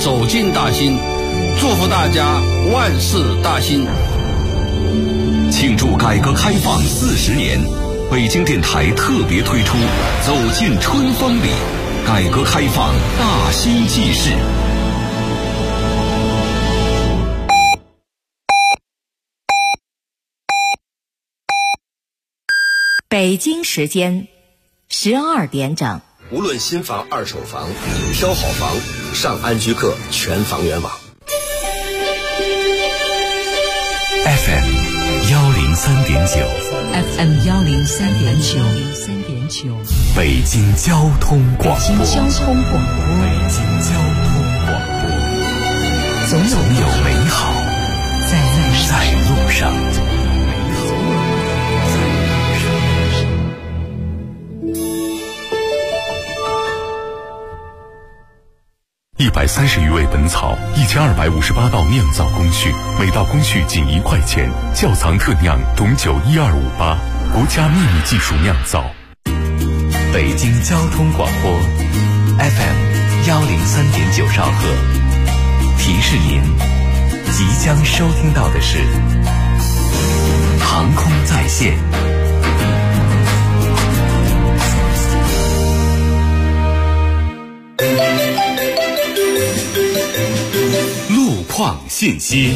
走进大兴，祝福大家万事大兴。 庆祝改革开放40年，北京电台特别推出走进春风里，改革开放大兴纪事。 北京时间12点整。 无论新房二手房，挑好房上安居客全房源网。 FM 103.9 FM 103.9 北京交通广播。 北京交通广播，总有美好在路上。 130余味本草，1258道酿造工序，每道工序仅1块钱。窖藏特酿董酒12588，国家秘密技术酿造。 北京交通广播 FM 103.9兆赫，提示您即将收听到的是航空在线。 路况信息。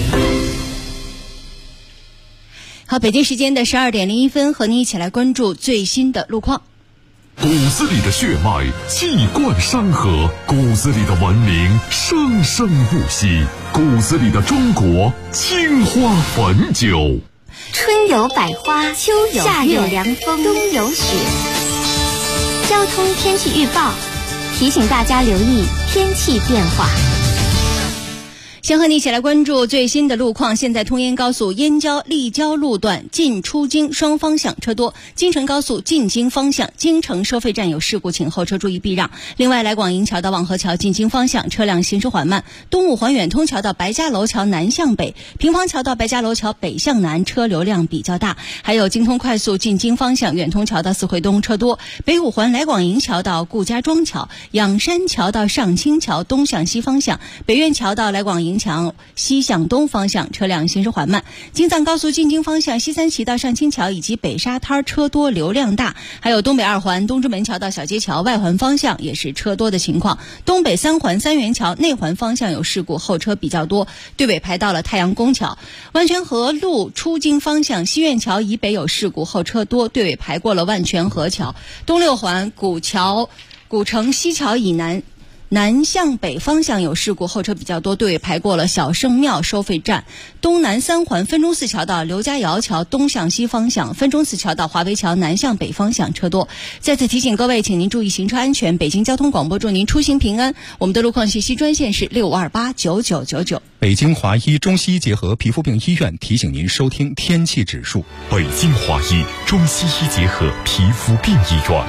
好，北京时间的12点01分，和您一起来关注最新的路况。 骨子里的血脉气贯山河，骨子里的文明生生不息，骨子里的中国青花汾酒。 春有百花，秋有夏有凉风，冬有雪。交通天气预报提醒大家留意天气变化。 先和你一起来关注最新的路况。现在通燕高速燕郊立交路段进出京双方向车多，京承高速进京方向京承收费站有事故，请后车注意避让。另外，来广营桥到望河桥进京方向车辆行驶缓慢，东五环远通桥到白家楼桥南向北，平房桥到白家楼桥北向南车流量比较大。还有京通快速进京方向远通桥到四惠东车多，北五环来广营桥到顾家庄桥，仰山桥到上清桥东向西方向，北苑桥到来广营桥西向东方向车辆行驶缓慢。京藏高速进京方向西三旗到上清桥以及北沙滩车多流量大。还有东北二环东直门桥到小街桥外环方向也是车多的情况。东北三环三元桥内环方向有事故，后车比较多，队尾排到了太阳宫桥。万泉河路出京方向西苑桥以北有事故，后车多，队尾排过了万泉河桥。东六环古城西桥以南向北方向有事故，后车比较多，队尾排过了小圣庙收费站。东南三环分钟寺桥到刘家窑桥东向西方向，分钟寺桥到华威桥南向北方向车多。再次提醒各位，请您注意行车安全。北京交通广播祝您出行平安。我们的路况信息专线是65289999。 北京华医中西医结合皮肤病医院提醒您收听天气指数。 北京华医中西医结合皮肤病医院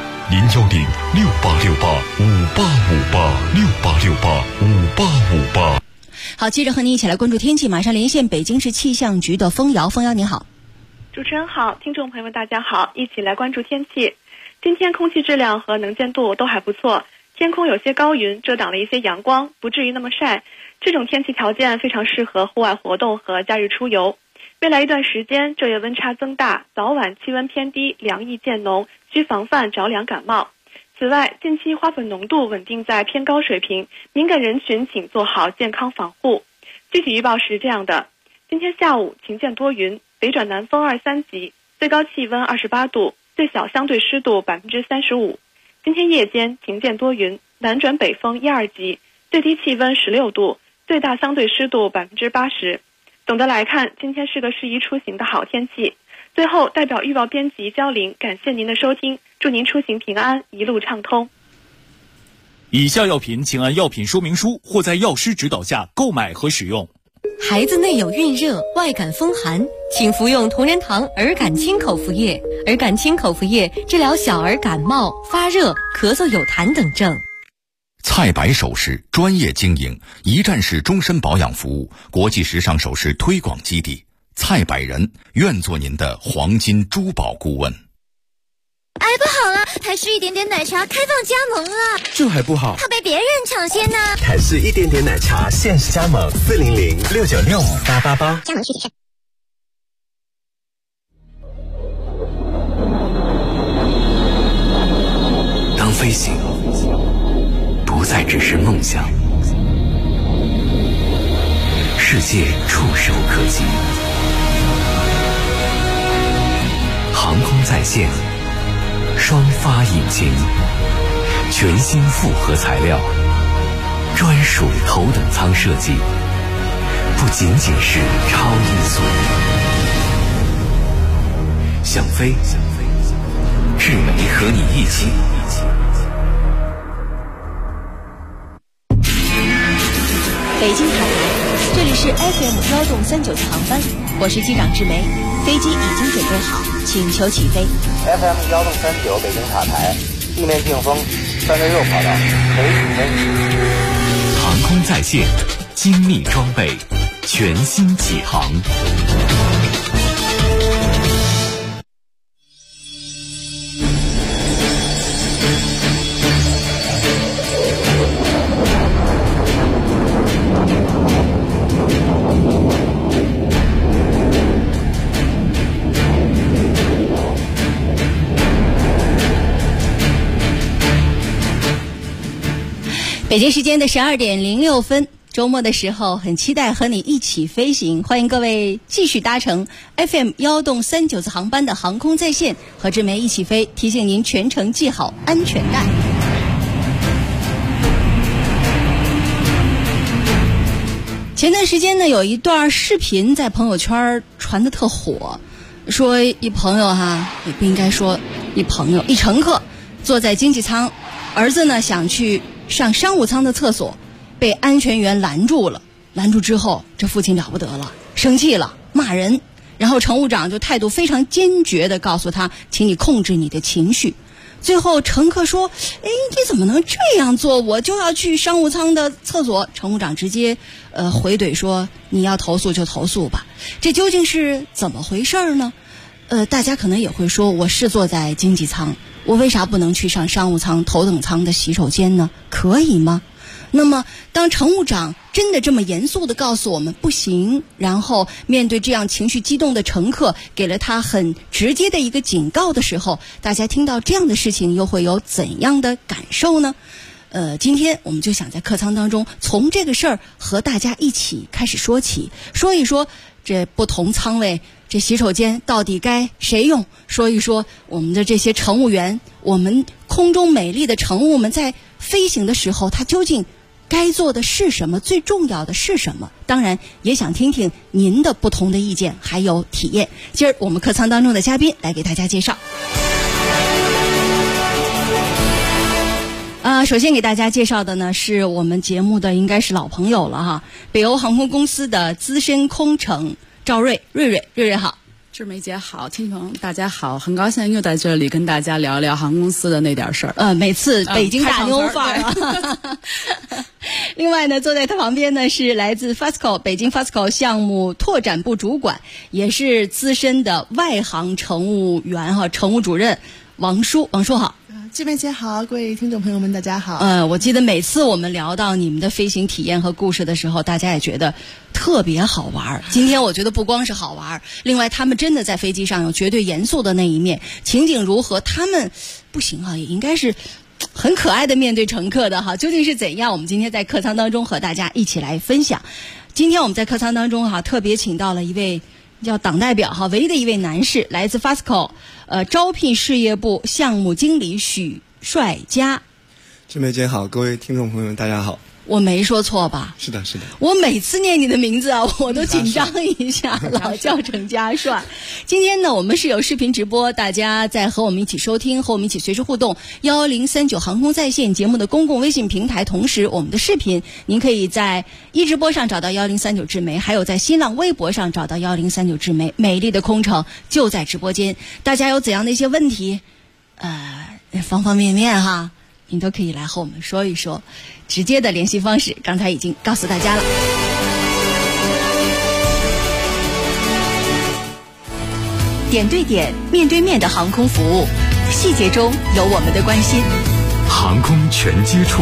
，0106868585858 好，接着和您一起来关注天气，马上连线北京市气象局的枫瑶。枫瑶你好。 主持人好，听众朋友们大家好，一起来关注天气。今天空气质量和能见度都还不错，天空有些高云遮挡了一些阳光，不至于那么晒。这种天气条件非常适合户外活动和假日出游。未来一段时间昼夜温差增大，早晚气温偏低，凉意渐浓，需防范着凉感冒。此外，近期花粉浓度稳定在偏高水平，敏感人群请做好健康防护。具体预报是这样的：今天下午晴见多云，北转南风2、3级，最高气温28度，最小相对湿度35%。今天夜间晴见多云，南转北风1、2级，最低气温16度，最大相对湿度80%。总的来看，今天是个适宜出行的好天气。最后，代表预报编辑焦玲感谢您的收听，祝您出行平安，一路畅通。 以下药品请按药品说明书或在药师指导下购买和使用。 孩子内有孕热、外感风寒，请服用同仁堂儿感清口服液。儿感清口服液治疗小儿感冒、发热、咳嗽有痰等症。 蔡白首饰专业经营，一站式终身保养服务，国际时尚首饰推广基地。蔡百人愿做您的黄金珠宝顾问。 哎，不好了，台式一点点奶茶开放加盟了， 这还不好， 怕被别人抢先呢。 台式一点点奶茶限时加盟，400-696-5888， 加盟具体是。 当飞行不再只是梦想，世界触手可及，航空在线，双发引擎，全新复合材料，专属头等舱设计，不仅仅是超音速。想飞，智美和你一起。 北京塔台，这里是 FM1.39次航班，我是机长志梅，飞机已经准备好，请求起飞。 FM1.39北京塔台，地面定风，36跑道，可以起飞。 航空在线，精密装备，全新起航。 北京时间的12:06，周末的时候很期待和你一起飞行，欢迎各位继续搭乘 FM1.39次航班的航空在线，和志梅一起飞，提醒您全程系好安全带。前段时间呢，有一段视频在朋友圈传得特火，说一朋友也不应该说一朋友，一乘客坐在经济舱，儿子呢想去上商务舱的厕所，被安全员拦住了。拦住之后，这父亲了不得了，生气了，骂人。然后乘务长就态度非常坚决地告诉他，请你控制你的情绪。最后乘客说，你怎么能这样做，我就要去商务舱的厕所。乘务长直接回怼说，你要投诉就投诉吧。这究竟是怎么回事呢？大家可能也会说，我是坐在经济舱，我为啥不能去上商务舱头等舱的洗手间呢？可以吗？那么当乘务长真的这么严肃地告诉我们不行，然后面对这样情绪激动的乘客，给了他很直接的一个警告的时候，大家听到这样的事情又会有怎样的感受呢？今天我们就想在客舱当中从这个事儿和大家一起开始说起，说一说这不同舱位这洗手间到底该谁用，说一说我们的这些乘务员，我们空中美丽的乘务们在飞行的时候，他究竟该做的是什么，最重要的是什么？当然也想听听您的不同的意见还有体验。今儿我们客舱当中的嘉宾来给大家介绍。首先给大家介绍的呢，是我们节目的应该是老朋友了哈，北欧航空公司的资深空乘赵瑞瑞好。 志梅姐好，听众大家好，很高兴又在这里跟大家聊聊航空公司的那点事儿。 每次北京大妞范儿啊。另外呢，坐在他旁边呢是来自 FASCO 北京 FASCO 项目拓展部主管，也是资深的外航乘务员乘务主任王叔好。 志梅姐好，各位听众朋友们大家好。 我记得每次我们聊到你们的飞行体验和故事的时候，大家也觉得特别好玩。今天我觉得不光是好玩，另外他们真的在飞机上有绝对严肃的那一面，情景如何他们不行也应该是很可爱的面对乘客的究竟是怎样，我们今天在客舱当中和大家一起来分享。今天我们在客舱当中特别请到了一位叫党代表唯一的一位男士，来自 FASCO 招聘事业部项目经理许帅佳。 志梅姐好，各位听众朋友们大家好。 我没说错吧？ 是的。 我每次念你的名字我都紧张一下，老叫成家帅。今天呢，我们是有视频直播，大家在和我们一起收听，和我们一起随时互动。1039航空在线节目的公共微信平台，同时我们的视频您可以在一直播上找到1039志梅，还有在新浪微博上找到1039志梅。美丽的空乘就在直播间，大家有怎样的一些问题，方方面面您都可以来和我们说一说。直接的联系方式刚才已经告诉大家了。 点对点面对面的航空服务细节中有我们的关心。 航空全接触。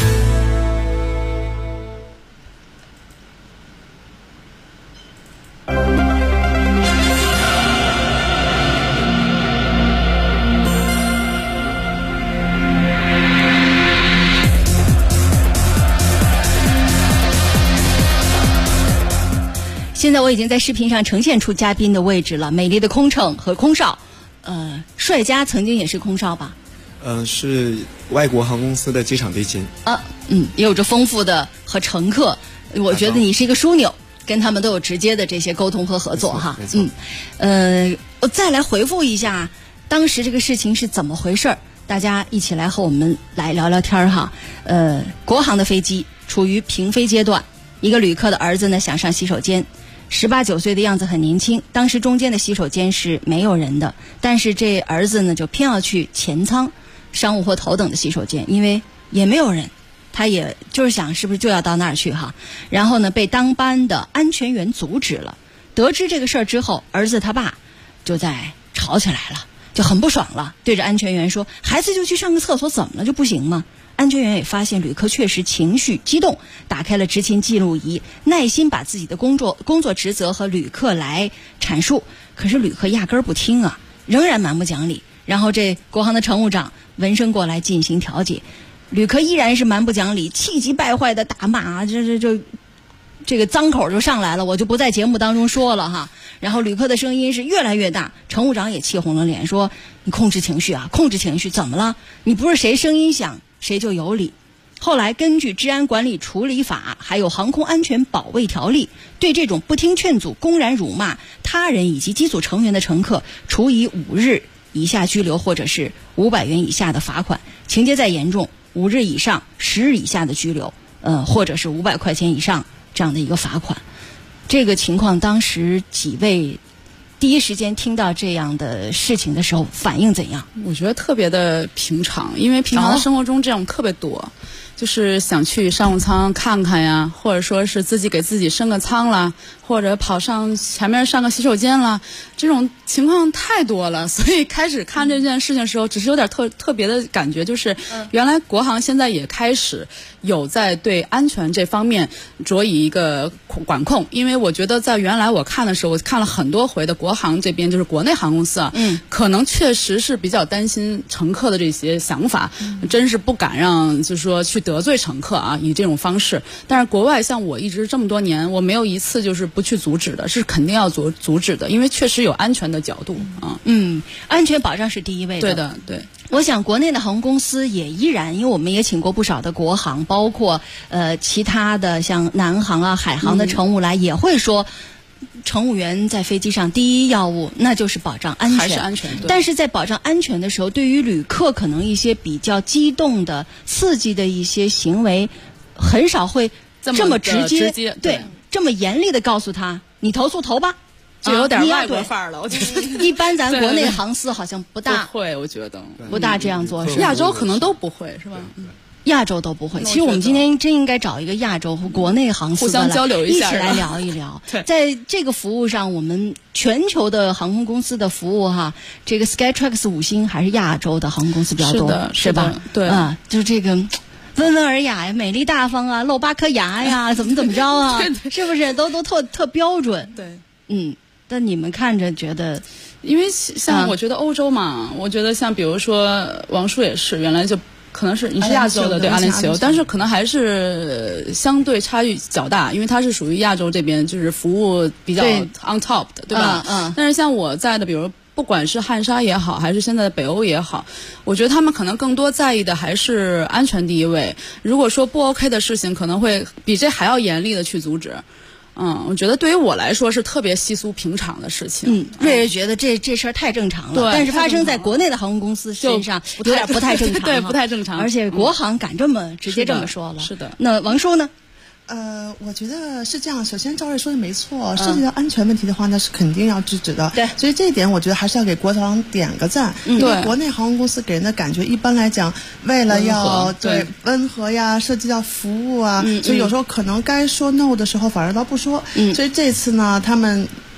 现在我已经在视频上呈现出嘉宾的位置了，美丽的空乘和空少。帅家曾经也是空少吧？ 是外国航空公司的机场地勤。 也有着丰富的和乘客，我觉得你是一个枢纽，跟他们都有直接的这些沟通和合作哈。我再来回复一下当时这个事情是怎么回事儿，大家一起来和我们来聊聊天哈。国航的飞机处于平飞阶段，一个旅客的儿子呢想上洗手间。18、19岁的样子很年轻，当时中间的洗手间是没有人的，但是这儿子呢就偏要去前舱商务或头等的洗手间，因为也没有人，他也就是想是不是就要到那儿去哈。然后呢被当班的安全员阻止了，得知这个事儿之后，儿子他爸就在吵起来了，就很不爽了，对着安全员说，孩子就去上个厕所怎么了，就不行吗？安全员也发现旅客确实情绪激动，打开了执勤记录仪，耐心把自己的工作职责和旅客来阐述，可是旅客压根儿不听啊，仍然蛮不讲理。然后这国航的乘务长闻声过来进行调解，旅客依然是蛮不讲理，气急败坏的大骂，这个脏口就上来了，我就不在节目当中说了哈。然后旅客的声音是越来越大，乘务长也气红了脸，说你控制情绪啊，控制情绪，怎么了？你不是谁声音响谁就有理。后来根据治安管理处理法还有航空安全保卫条例，对这种不听劝阻、公然辱骂他人以及机组成员的乘客，处以5日以下拘留或者是500元以下的罚款，情节再严重5日以上10日以下的拘留，或者是500块钱以上这样的一个罚款。这个情况当时几位第一时间听到这样的事情的时候反应怎样？ 我觉得特别的平常，因为平常的生活中这种特别多，就是想去商务舱看看呀，或者说是自己给自己升个舱啦，或者跑上前面上个洗手间啦，这种情况太多了。所以开始看这件事情的时候，只是有点特别的感觉，就是原来国航现在也开始有在对安全这方面着以一个管控。因为我觉得在原来我看的时候，我看了很多回的国航这边，就是国内航空公司啊，可能确实是比较担心乘客的这些想法，真是不敢让就是说去得罪乘客啊，以这种方式。但是国外像我一直这么多年，我没有一次就是不去阻止的，是肯定要阻止的，因为确实有安全的角度啊。 安全保障是第一位的。 对的，对。 我想国内的航空公司也依然，因为我们也请过不少的国航，包括其他的像南航啊、海航的乘务来，也会说乘务员在飞机上第一要务那就是保障安全， 还是安全。 但是在保障安全的时候，对于旅客可能一些比较激动的、刺激的一些行为，很少会这么直接，对，这么严厉的告诉他，你投诉投吧。 就有点外国范儿了，我觉得一般咱国内航司好像不大不会，我觉得不大这样做， 亚洲可能都不会，是吧？ 亚洲都不会。其实我们今天真应该找一个亚洲和国内航司的互相交流一下， 一起来聊一聊。在这个服务上，我们全球的航空公司的服务哈，这个 Skytrax 5星还是亚洲的航空公司比较多，是吧？ 对啊，就是这个。温文尔雅呀，美丽大方啊，露8颗牙呀，怎么着啊？是不是都特标准？ 对， 但你们看着觉得， 因为像我觉得欧洲嘛，我觉得像比如说王叔也是，原来就可能是你是亚洲的，对阿联酋，但是可能还是相对差异较大，因为它是属于亚洲这边就是服务比较 on top 的，对吧？但是像我在的，比如不管是汉莎也好，还是现在的北欧也好，我觉得他们可能更多在意的还是安全第一位。如果说不 OK 的事情，可能会比这还要严厉的去阻止。我觉得对于我来说是特别稀疏平常的事情。 瑞瑞觉得这事儿太正常了， 对， 但是发生在国内的航空公司身上有点不太正常， 对，不太正常。 而且国航敢这么直接这么说了， 是的。 那王叔呢？ 我觉得是这样。首先，赵瑞说的没错，涉及到安全问题的话，那是肯定要制止的。 对， 所以这一点我觉得还是要给国航点个赞。因为国内航空公司给人的感觉，一般来讲，为了要温和呀，涉及到服务啊，所以有时候可能该说 no 的时候反而倒不说。所以这次呢，他们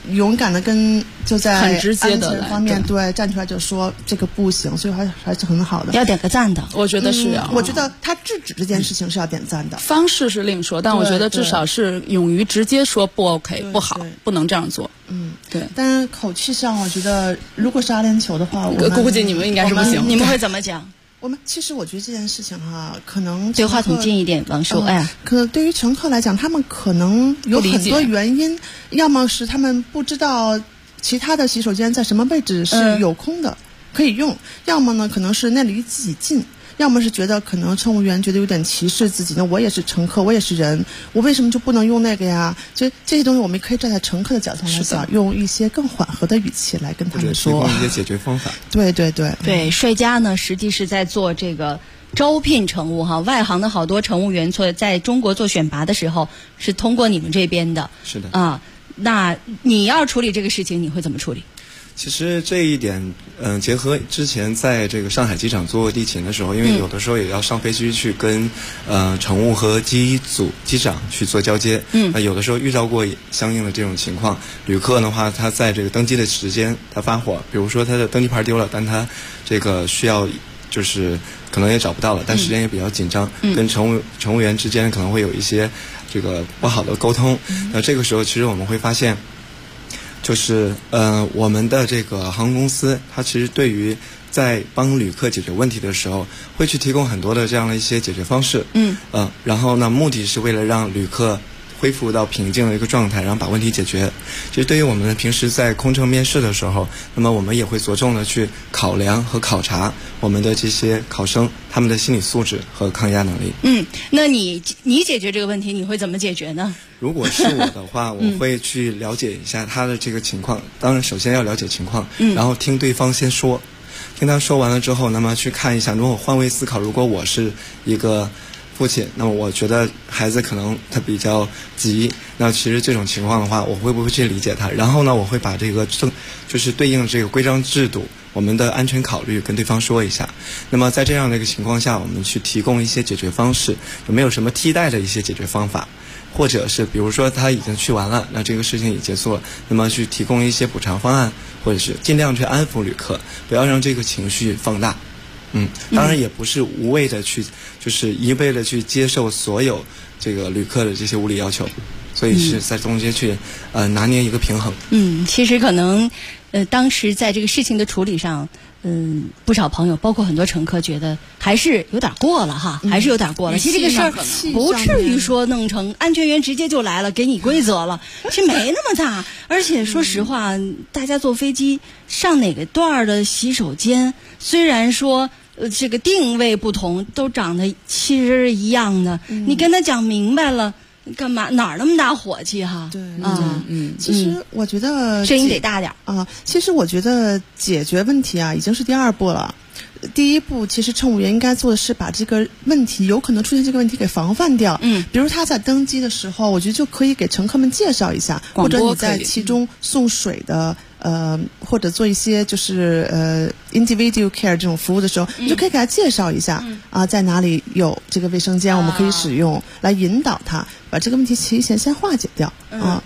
勇敢的就在很直接的安全方面对站出来就说这个不行，所以还是很好的， 要点个赞的。 我觉得是要， 我觉得他制止这件事情是要点赞的， 方式是另说，但我觉得至少是勇于直接说不 OK 不好，不能这样做。对。 但是口气上，我觉得如果是阿联酋的话， 估计你们应该是不行。 你们会怎么讲？ 其实我觉得这件事情可能对话筒近一点，王叔。 可能对于乘客来讲，他们可能有很多原因，要么是他们不知道其他的洗手间在什么位置是有空的，可以用；要么呢，可能是那离自己近；要么是觉得可能乘务员觉得有点歧视自己，那我也是乘客，我也是人，我为什么就不能用那个呀？就这些东西，我们可以站在乘客的角度来讲，用一些更缓和的语气来跟他们说， 提供一些解决方法。 对， 帅家呢，实际是在做这个招聘乘务哈，外行的好多乘务员在中国做选拔的时候是通过你们这边的。 是的啊，那你要处理这个事情，你会怎么处理？ 其实这一点，结合之前在这个上海机场做地勤的时候，因为有的时候也要上飞机去跟乘务和机长去做交接。有的时候遇到过相应的这种情况，旅客的话，他在这个登机的时间他发火，比如说他的登机牌丢了，但他这个需要就是可能也找不到了，但时间也比较紧张，跟乘务员之间可能会有一些这个不好的沟通。那这个时候其实我们会发现。就是我们的这个航空公司，它其实对于在帮旅客解决问题的时候，会去提供很多的这样的一些解决方式。然后呢，目的是为了让旅客恢复到平静的一个状态，然后把问题解决。其实对于我们平时在空乘面试的时候，那么我们也会着重的去考量和考察我们的这些考生他们的心理素质和抗压能力。 那你解决这个问题，你会怎么解决呢？ 如果是我的话，我会去了解一下他的这个情况。当然，首先要了解情况，然后听对方先说，听他说完了之后，那么去看一下，如果换位思考，如果我是一个父亲，那么我觉得孩子可能他比较急，那其实这种情况的话，我会不会去理解他？然后呢，我会把这个就是对应这个规章制度，我们的安全考虑跟对方说一下。那么在这样的一个情况下，我们去提供一些解决方式，有没有什么替代的一些解决方法？或者是比如说他已经去完了，那这个事情已结束了，那么去提供一些补偿方案，或者是尽量去安抚旅客，不要让这个情绪放大。当然也不是无谓的去，就是一味的去接受所有这个旅客的这些无理要求，所以是在中间去拿捏一个平衡。 其实可能当时在这个事情的处理上，不少朋友，包括很多乘客，觉得还是有点过了哈，还是有点过了。其实这个事儿不至于说弄成安全员直接就来了，给你规则了，其实没那么大。而且说实话，大家坐飞机上哪个段的洗手间，虽然说这个定位不同，都长得其实一样的，你跟他讲明白了。干嘛哪儿那么大火气哈？ 对其实我觉得声音得大点啊。其实我觉得解决问题已经是第二步了。第一步，其实乘务员应该做的是把这个问题有可能出现这个问题给防范掉。比如他在登机的时候，我觉得就可以给乘客们介绍一下，或者你在其中送水的。或者做一些就是individual care 这种服务的时候，你就可以给他介绍一下在哪里有这个卫生间，我们可以使用，来引导他把这个问题提前先化解掉。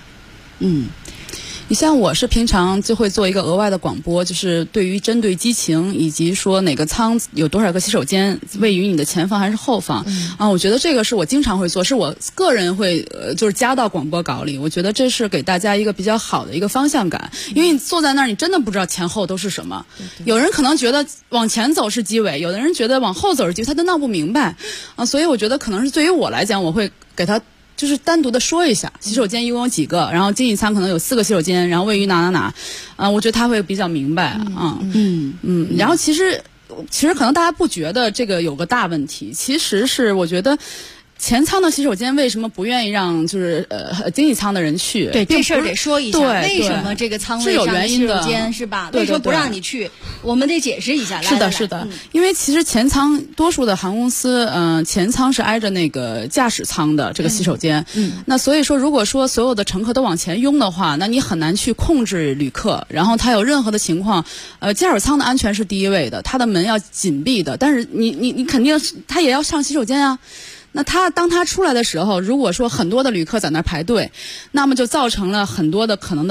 你像我是平常就会做一个额外的广播，就是针对机情以及说哪个舱有多少个洗手间，位于你的前方还是后方我觉得这个是我经常会做，是我个人会就是加到广播稿里。我觉得这是给大家一个比较好的一个方向感，因为你坐在那儿，你真的不知道前后都是什么。有人可能觉得往前走是机尾，有的人觉得往后走是机尾，他都闹不明白所以我觉得可能是对于我来讲，我会给他。就是单独的说一下，洗手间一共有几个，然后经济舱可能有4个洗手间，然后位于哪，我觉得他会比较明白然后其实可能大家不觉得这个有个大问题，其实是我觉得。前舱的洗手间为什么不愿意让就是经济舱的人去？ 对，这事儿得说一下，为什么这个舱位上的洗手间是吧？为什么不让你去？我们得解释一下。 是的，因为其实前舱多数的航空公司，前舱是挨着那个驾驶舱的这个洗手间。那所以说，如果说所有的乘客都往前拥的话，那你很难去控制旅客。然后他有任何的情况，驾驶舱的安全是第一位的，他的门要紧闭的，但是你肯定他也要上洗手间啊。那当他出来的时候，如果说很多的旅客在那儿排队，那么就造成了很多的可能的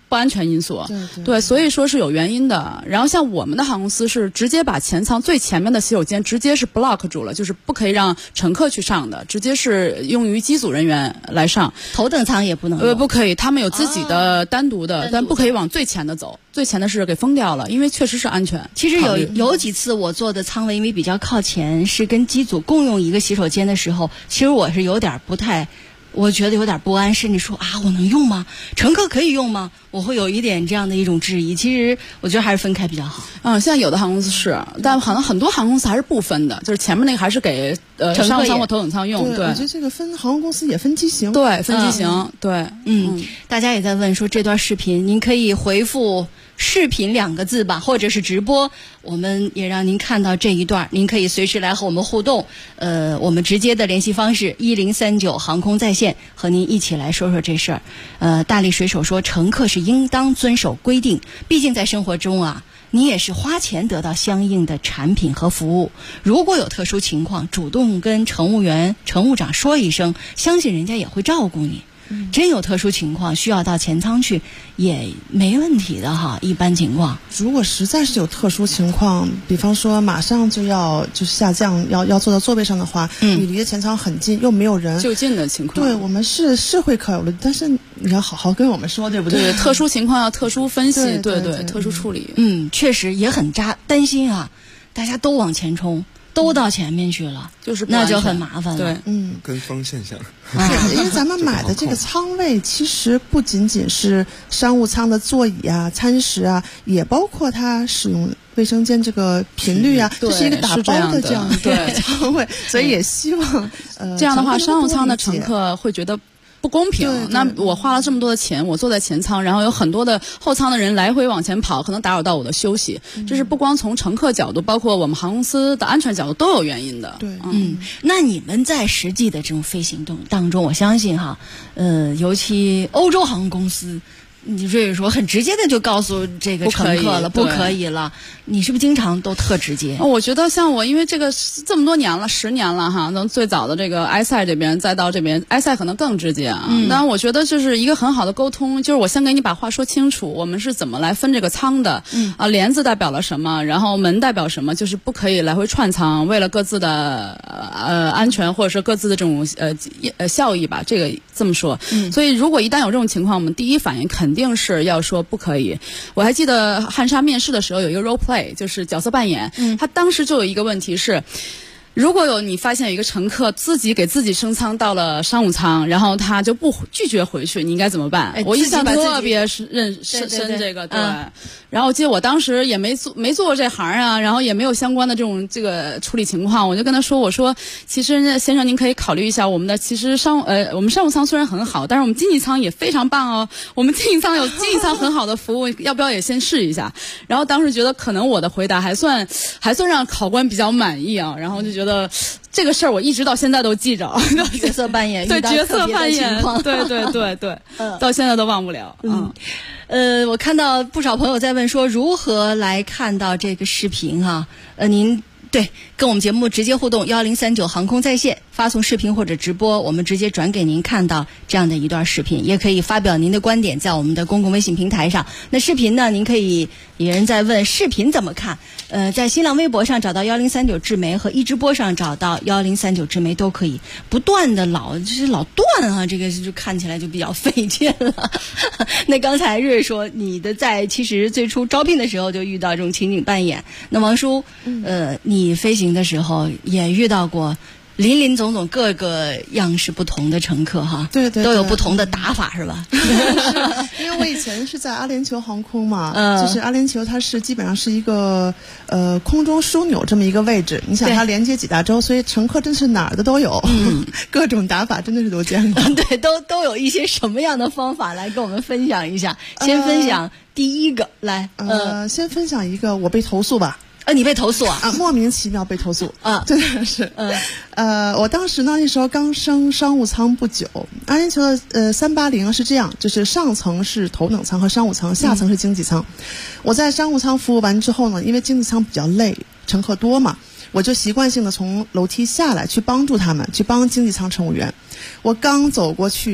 不安全因素。对，所以说是有原因的。然后像我们的航空公司是直接把前舱最前面的洗手间直接是 block 住了，就是不可以让乘客去上的，直接是用于机组人员来上。 头等舱也不能不可以，他们有自己的单独的，但不可以往最前的走。最前的是给封掉了，因为确实是安全。 其实有几次我坐的舱位因为比较靠前，是跟机组共用一个洗手间的时候，其实我是有点不太，我觉得有点不安，甚至说啊，我能用吗？乘客可以用吗？我会有一点这样的一种质疑。其实我觉得还是分开比较好。 现在有的航空公司是，但可能很多航空公司还是不分的，就是前面那个还是给商务舱或头等舱用。 对，我觉得这个分航空公司也分机型。 对，分机型。对， 大家也在问说这段视频，您可以回复视频2个字吧，或者是直播，我们也让您看到这一段，您可以随时来和我们互动。我们直接的联系方式1039航空在线，和您一起来说说这事儿。大力水手说，乘客是应当遵守规定，毕竟在生活中啊，你也是花钱得到相应的产品和服务。如果有特殊情况，主动跟乘务员、乘务长说一声，相信人家也会照顾你。真有特殊情况需要到前舱去也没问题的哈，一般情况。 如果实在是有特殊情况，比方说马上就要就是下降，要坐到座位上的话，你离着前舱很近又没有人就近的情况， 对我们是会考虑，但是你要好好跟我们说，对不对？ 对，特殊情况要特殊分析，对，特殊处理。 确实也很担心啊，大家都往前冲。都到前面去了， 就是那就很麻烦了。 对， 跟风现象。 因为咱们买的这个舱位，其实不仅仅是商务舱的座椅啊、餐食啊，也包括它使用卫生间这个频率啊，这是一个打包的这样的舱位，所以也希望这样的话，商务舱的乘客会觉得不公平。那我花了这么多的钱，我坐在前舱，然后有很多的后舱的人来回往前跑，可能打扰到我的休息。这是不光从乘客角度，包括我们航空公司的安全角度都有原因的。 对， 那你们在实际的这种飞行当中，我相信哈，尤其欧洲航空公司。你瑞瑞说很直接的就告诉这个乘客了，不可以了。你是不是经常都特直接？ 我觉得像我，因为这个这么多年了，10年了哈，从最早的这个埃塞这边，再到这边，埃塞可能更直接啊。当然，我觉得就是一个很好的沟通，就是我先给你把话说清楚，我们是怎么来分这个舱的，帘子代表了什么，然后门代表什么，就是不可以来回串舱，为了各自的安全或者是各自的这种效益吧，这个这么说。所以如果一旦有这种情况，我们第一反应肯定是要说不可以。我还记得汉莎面试的时候有一个 role play， 就是角色扮演，他当时就有一个问题是，如果你发现有一个乘客自己给自己升舱到了商务舱，然后他就拒绝回去，你应该怎么办？我印象特别深这个，对。然后我记得我当时也没做过这行啊，然后也没有相关的这个处理情况，我就跟他说，我说其实先生您可以考虑一下我们的，其实我们商务舱虽然很好，但是我们经济舱也非常棒哦，我们经济舱有经济舱很好的服务，要不要也先试一下？然后当时觉得可能我的回答还算让考官比较满意啊，然后就觉得这个事儿我一直到现在都记着。 角色扮演， 对，角色扮演，对，到现在都忘不了。 我看到不少朋友在问说如何来看到这个视频哈，您对跟我们节目直接互动1039航空在线，发送视频或者直播，我们直接转给您看到这样的一段视频，也可以发表您的观点在我们的公共微信平台上。那视频呢，您可以有人在问视频怎么看，在新浪微博上找到1039智媒和一直播上找到1039智媒都可以，不断的老断啊，这个就看起来就比较费劲了。那刚才瑞说你的在其实最初招聘的时候就遇到这种情景扮演，那王叔你飞行的时候也遇到过林总总各个样式不同的乘客哈， 对， 都有不同的打法是吧？ 因为我以前是在阿联酋航空嘛，就是阿联酋它是基本上是一个空中枢纽这么一个位置，你想它连接几大洲，所以乘客真是哪儿的都有，各种打法真的是都见过。 对，都有一些什么样的方法来跟我们分享一下？先分享第一个来， 先分享一个我被投诉吧。 你被投诉啊？ 莫名其妙被投诉啊！ 真的是，我当时呢那时候刚升商务舱不久，阿联酋的380是这样，就是上层是头等舱和商务舱，下层是经济舱。我在商务舱服务完之后呢，因为经济舱比较累，乘客多嘛，我就习惯性的从楼梯下来去帮助他们，去帮经济舱乘务员。我刚走过去，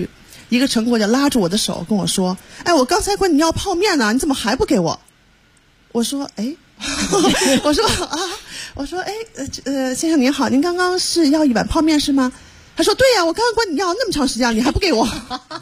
一个乘客就拉住我的手跟我说：“哎，我刚才管你要泡面呢，你怎么还不给我？”我说：“哎，我说先生您好，您刚刚是要一碗泡面是吗？”他说：“对呀，我刚刚管你要那么长时间，你还不给我。”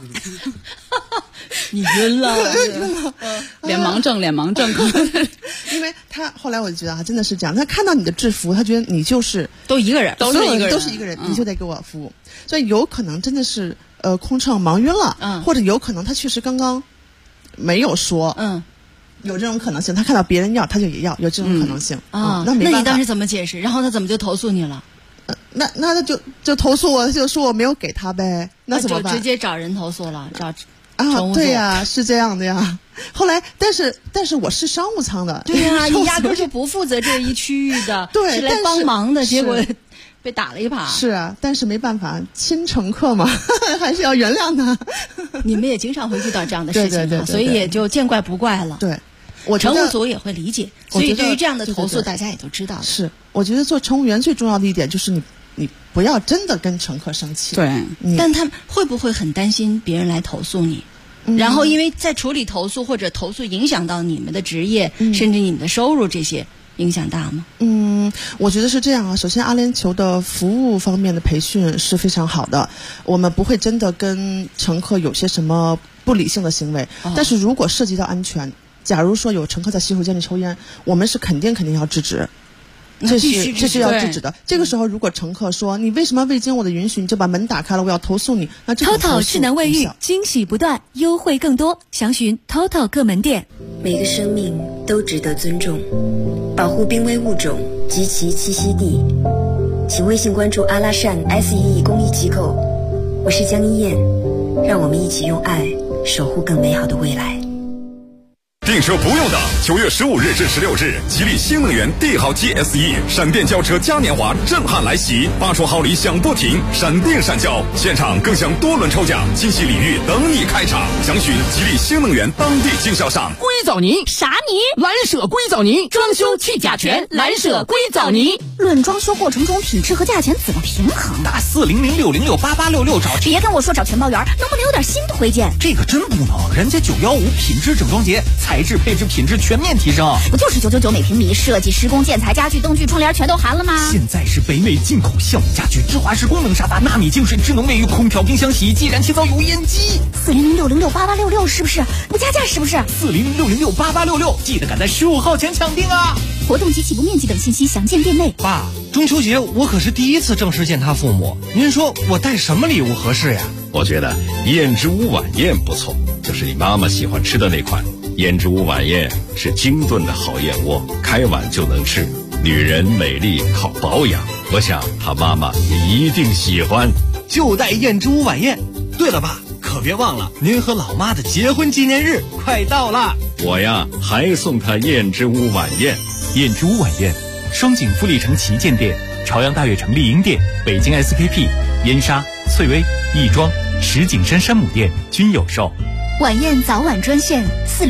你晕了， 脸盲症。 因为他后来我就觉得真的是这样，他看到你的制服，他觉得你就是都一个人， 都是一个人，你就得给我服务。所以有可能真的是空乘忙晕了，或者有可能他确实刚刚没有说，有这种可能性。他看到别人要，他就也要，有这种可能性啊。那你当时怎么解释？然后他怎么就投诉你了？ 那他就投诉我，就说我没有给他呗。那怎么办？ 就直接找人投诉了，找对呀，是这样的呀。后来，但是我是商务舱的， 对呀，你压根就不负责这一区域的， 对， 是来帮忙的，结果被打了一耙。 是啊，但是没办法，亲乘客嘛，还是要原谅他。 你们也经常会遇到这样的事情，对，所以也就见怪不怪了。 对。 乘务组也会理解，所以对于这样的投诉，大家也都知道。 是，我觉得做乘务员最重要的一点就是你不要真的跟乘客生气。 对， 但他会不会很担心别人来投诉你？然后因为在处理投诉或者投诉影响到你们的职业，甚至你们的收入，这些影响大吗？ 我觉得是这样啊。首先，阿联酋的服务方面的培训是非常好的，我们不会真的跟乘客有些什么不理性的行为。但是如果涉及到安全，假如说有乘客在洗手间里抽烟，我们是肯定要制止，这是要制止的。这个时候，如果乘客说你为什么未经我的允许你就把门打开了，我要投诉你，那这种投诉智能卫浴惊喜不断，优惠更多，详询 TOTO 各门店。 每个生命都值得尊重，保护濒危物种及其栖息地。请微信关注阿拉善 SEE 公益机构，我是江一燕，让我们一起用爱守护更美好的未来。 订车不用等，9月15日至16日，吉利新能源帝豪 GSE 闪电交车嘉年华震撼来袭，8重好礼响不停，闪电闪交，现场更享多轮抽奖，惊喜礼遇等你开场。详询吉利新能源当地经销商。 硅藻泥啥泥？蓝舍硅藻泥，装修去甲醛，蓝舍硅藻泥。 论装修过程中品质和价钱怎么平衡？ 打40060688866找。 别跟我说找全包员，能不能有点新推荐？ 这个真不能，人家915品质整装节。材质配置品质全面提升， 不就是999每平米？设计施工建材家具灯具窗帘全都含了吗？ 现在是北美进口橡木家具、芝华士功能沙发、纳米净水、智能卫浴、空调、冰箱、洗衣机、燃气灶、油烟机。 40060688866是不是不加价？是不是 40060688866？记得赶在15号前抢订啊！ 活动及起步面积等信息详见店内。 爸，中秋节我可是第一次正式见他父母，您说我带什么礼物合适呀？ 我觉得燕之屋晚宴不错，就是你妈妈喜欢吃的那款。燕之屋晚宴是精炖的好燕窝，开碗就能吃。女人美丽靠保养，我想她妈妈也一定喜欢。 就带燕之屋晚宴。对了爸，可别忘了您和老妈的结婚纪念日快到了。 我呀还送她燕之屋晚宴。 燕之屋晚宴，双井富力城旗舰店、朝阳大悦城丽婴店、北京 SKP、燕莎、翠微、亦庄、石景山山姆店均有售。 晚宴早晚专线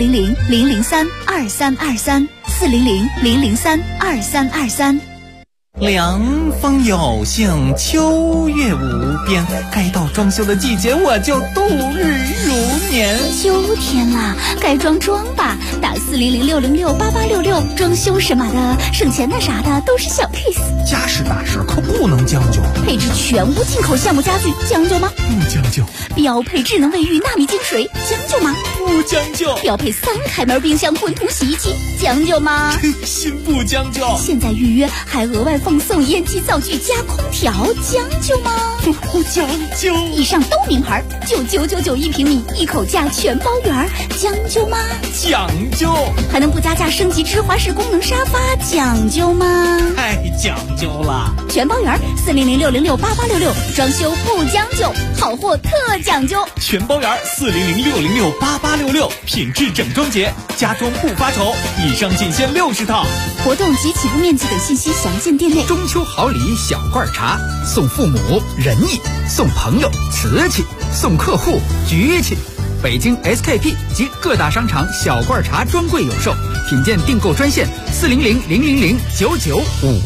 400-003-2323，400-003-2323。 凉风有幸，秋月无边，该到装修的季节，我就度日如年。 秋天啦，该装吧，打400-606-8866，装修什么的，省钱的啥的都是小 case。 家事大事可不能将就， 配置全屋进口橡木家具，将就吗？ 不将就。 标配智能卫浴纳米净水，将就吗？ 不将就。 标配3开门冰箱混同洗衣机，将就吗？ 真心不将就。 现在预约还额外奉送烟机灶具加空调，将就吗？ 不将就。 以上都名牌，99991平米，1口价全包圆，将就吗？ 讲究。 还能不加价升级芝华士功能沙发，讲究吗？ 太讲究了。 全包圆，400-606-8866，装修不将就，好货特讲究。 全包圆，400-606-8866，品质整装节，家装不发愁。以上仅限60套。 活动及起步面积等信息详见店内。 中秋好礼小罐茶，送父母仁义，送朋友瓷器，送客户局气。北京 SKP 及各大商场小罐茶专柜有售，品鉴订购专线400-000-9951。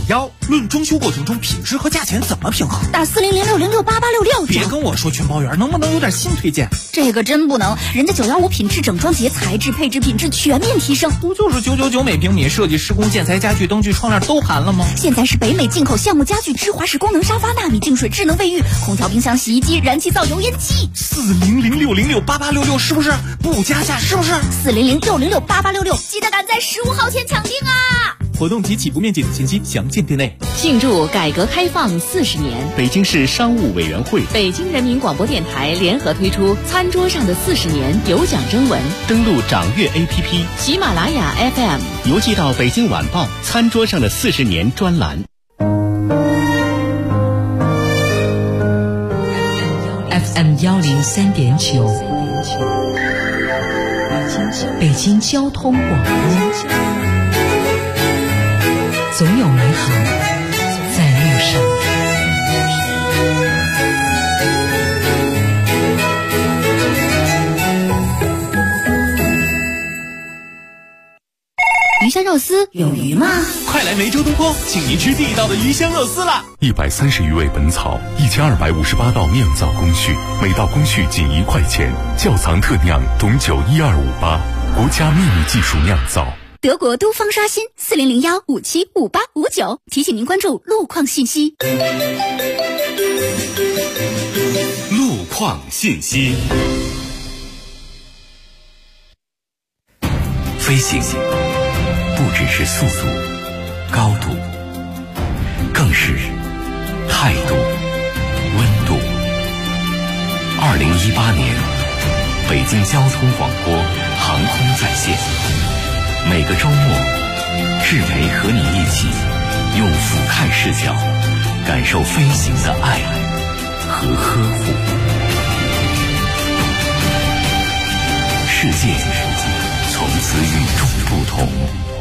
论装修过程中品质和价钱怎么平衡？ 打400-606-8866。 别跟我说全包圆，能不能有点新推荐？ 这个真不能，人家915品质整装节，材质、配置、品质全面提升。 不就是999每平米，设计、施工、建材、家具、灯具、窗帘都含了吗？ 现在是北美进口橡木家具、芝华士功能沙发、纳米净水、智能卫浴、空调、冰箱、洗衣机、燃气灶、油烟机。 400-606-8866是不是？不加价是不是 ？400-606-8866，记得赶在15号前抢定啊！ 活动及起步面积等信息详见店内。 庆祝改革开放40年， 北京市商务委员会、 北京人民广播电台联合推出《餐桌上的40年》有奖征文， 登录掌阅 APP、 喜马拉雅 FM， 邮寄到北京晚报《餐桌上的40年》专栏。 FM 103.9，北京交通广播。总有美好在路上。 鱼香肉丝有鱼吗？ 快来梅州东坡，请您吃地道的鱼香肉丝啦 ！130余味本草，1258道酿造工序，每道工序仅1块钱。窖藏特酿董酒1258，国家秘密技术酿造。 德国都方刷新400-575859，提醒您关注路况信息。 路况信息。 飞行不只是速度、高度，更是态度、温度。2018年，北京交通广播航空在线。每个周末，志培和你一起用俯瞰视角感受飞行的爱和呵护。世界从此与众不同。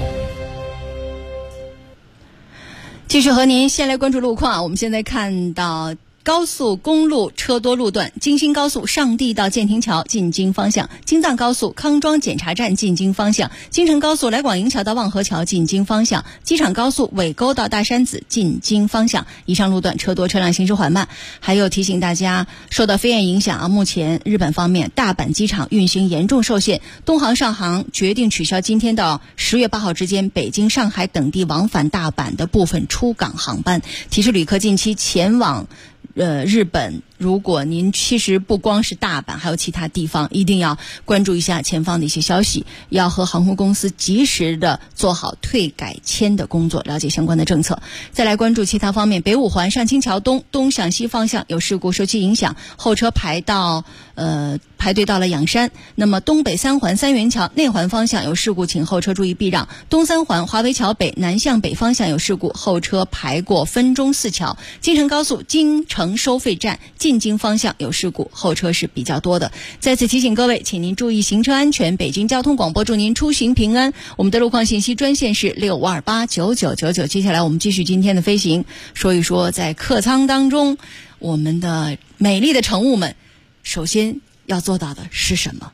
继续和您先来关注路况，我们现在看到高速公路车多路段，京新高速上地到建亭桥进京方向，京藏高速康庄检查站进京方向，京承高速来广营桥到望河桥进京方向，机场高速尾沟到大山子进京方向。以上路段车多，车辆行驶缓慢。还有提醒大家，受到飞燕影响目前日本方面大阪机场运行严重受限，东航、上航决定取消今天到10月8号之间北京、上海等地往返大阪的部分出港航班，提示旅客近期前往日本，如果您其实不光是大阪，还有其他地方，一定要关注一下前方的一些消息，要和航空公司及时的做好退改签的工作，了解相关的政策。再来关注其他方面，北五环上清桥东向西方向有事故，受其影响，后车排队到了仰山。那么东北三环三元桥内环方向有事故，请后车注意避让。东三环华为桥北南向北方向有事故，后车排过分钟寺桥。京承高速京承收费站进京方向有事故，后车是比较多的。再次提醒各位，请您注意行车安全。北京交通广播祝您出行平安。我们的路况信息专线是65289999。接下来我们继续今天的飞行，说一说在客舱当中我们的美丽的乘务们首先要做到的是什么？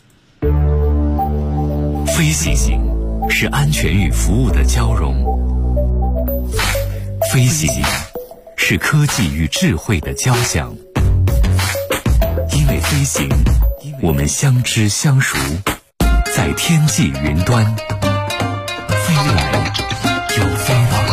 飞行是安全与服务的交融，飞行是科技与智慧的交响。因为飞行，我们相知相熟，在天际云端飞来又飞往。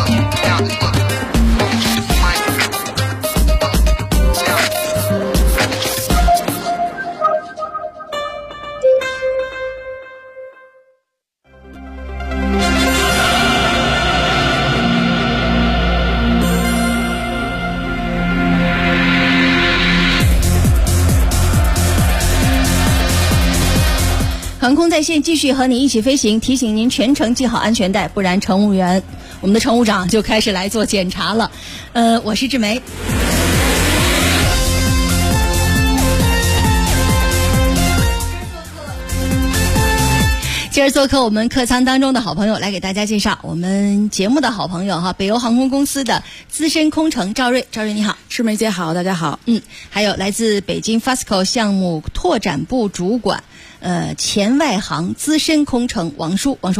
航空在线继续和你一起飞行，提醒您全程系好安全带，不然我们的乘务长就开始来做检查了。我是志梅。今儿做客我们客舱当中的好朋友，来给大家介绍我们节目的好朋友哈，北欧航空公司的资深空乘赵瑞。赵瑞你好。 世梅姐好，大家好。 还有来自北京 FASCO 项目拓展部主管前外航资深空乘王叔。王叔好。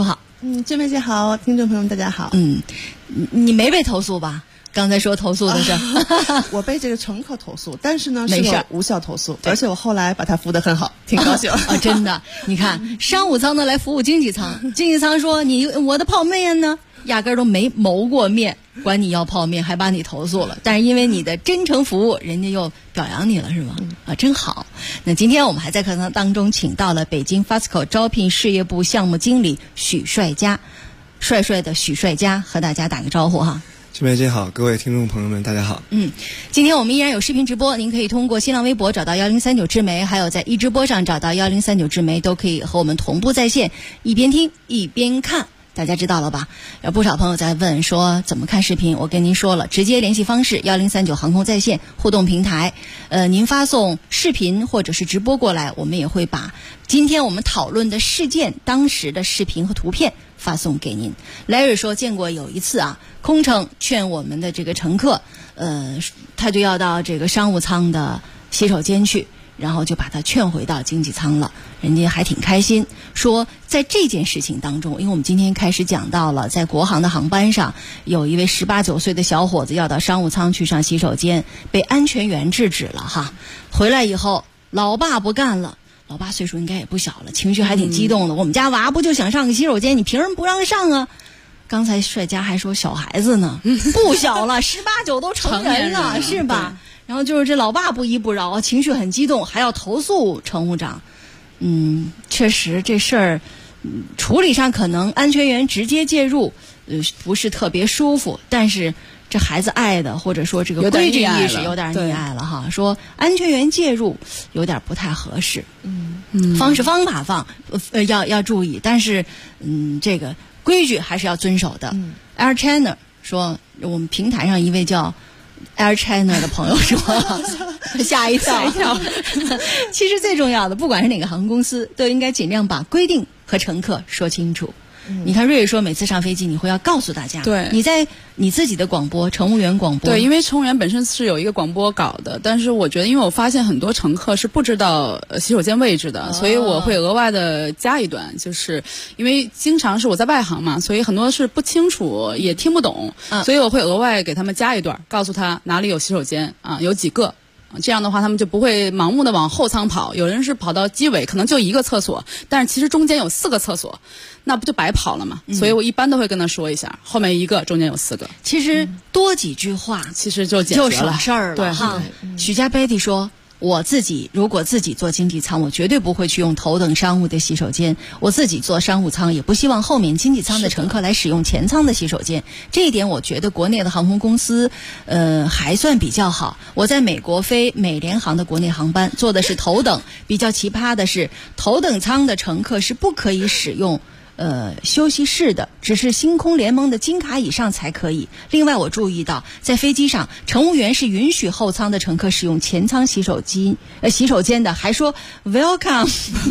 娟妹姐好，听众朋友们大家好。 你没被投诉吧？刚才说投诉的事我被这个乘客投诉，但是呢没事， 无效投诉，而且我后来把他服务得很好，挺高兴真的，你看商务舱的来服务经济舱，经济舱说我的泡面呢，压根儿都没谋过面，管你要泡面，还把你投诉了。但是因为你的真诚服务，人家又表扬你了，是吗？真好。那今天我们还在课堂当中请到了北京 Fosco 招聘事业部项目经理许帅佳，帅帅的许帅佳，和大家打个招呼哈。 俊梅姐好，各位听众朋友们大家好。 今天我们依然有视频直播，您可以通过新浪微博找到1039智媒，还有在一直播上找到1039智媒，都可以和我们同步在线，一边听一边看。大家知道了吧？有不少朋友在问说怎么看视频，我跟您说了，直接联系方式1039航空在线互动平台，您发送视频或者是直播过来，我们也会把今天我们讨论的事件当时的视频和图片发送给您。Larry 说见过有一次啊，空乘劝我们的这个乘客，他就要到这个商务舱的洗手间去，然后就把他劝回到经济舱了，人家还挺开心，说在这件事情当中，因为我们今天开始讲到了，在国航的航班上，有一位18、19岁的小伙子要到商务舱去上洗手间，被安全员制止了哈。回来以后，老爸不干了，老爸岁数应该也不小了，情绪还挺激动的。我们家娃不就想上个洗手间，你凭什么不让上啊？刚才帅佳还说小孩子呢，不小了，18、19都成人了，是吧？然后就是这老爸不依不饶，情绪很激动，还要投诉乘务长。确实这事儿，处理上可能安全员直接介入，不是特别舒服。但是这孩子爱的，或者说这个规矩意识有点溺爱了哈。说安全员介入有点不太合适。方式方法要注意，但是这个规矩还是要遵守的。Air China 说，我们平台上一位叫Air China 的朋友说吓一跳其实最重要的，不管是哪个航空公司，都应该尽量把规定和乘客说清楚。你看瑞瑞说每次上飞机你会要告诉大家， 对， 你在你自己的广播，乘务员广播， 对，因为乘务员本身是有一个广播稿的，但是我觉得因为我发现很多乘客是不知道洗手间位置的，所以我会额外的加一段，就是因为经常是我在外航嘛，所以很多是不清楚也听不懂，所以我会额外给他们加一段，告诉他哪里有洗手间啊，有几个。这样的话他们就不会盲目的往后舱跑，有人是跑到机尾可能就一个厕所，但是其实中间有4个厕所，那不就白跑了吗？所以我一般都会跟他说一下，后面1个中间有4个， 其实多几句话其实就解决了， 就省事儿了。 对哈。许家 Betty 说，我自己如果自己坐经济舱，我绝对不会去用头等商务的洗手间。我自己坐商务舱，也不希望后面经济舱的乘客来使用前舱的洗手间。这一点我觉得国内的航空公司还算比较好。我在美国飞美联航的国内航班，坐的是头等。比较奇葩的是，头等舱的乘客是不可以使用休息室的，只是星空联盟的金卡以上才可以。另外我注意到，在飞机上，乘务员是允许后舱的乘客使用前舱洗手间的，还说 Welcome。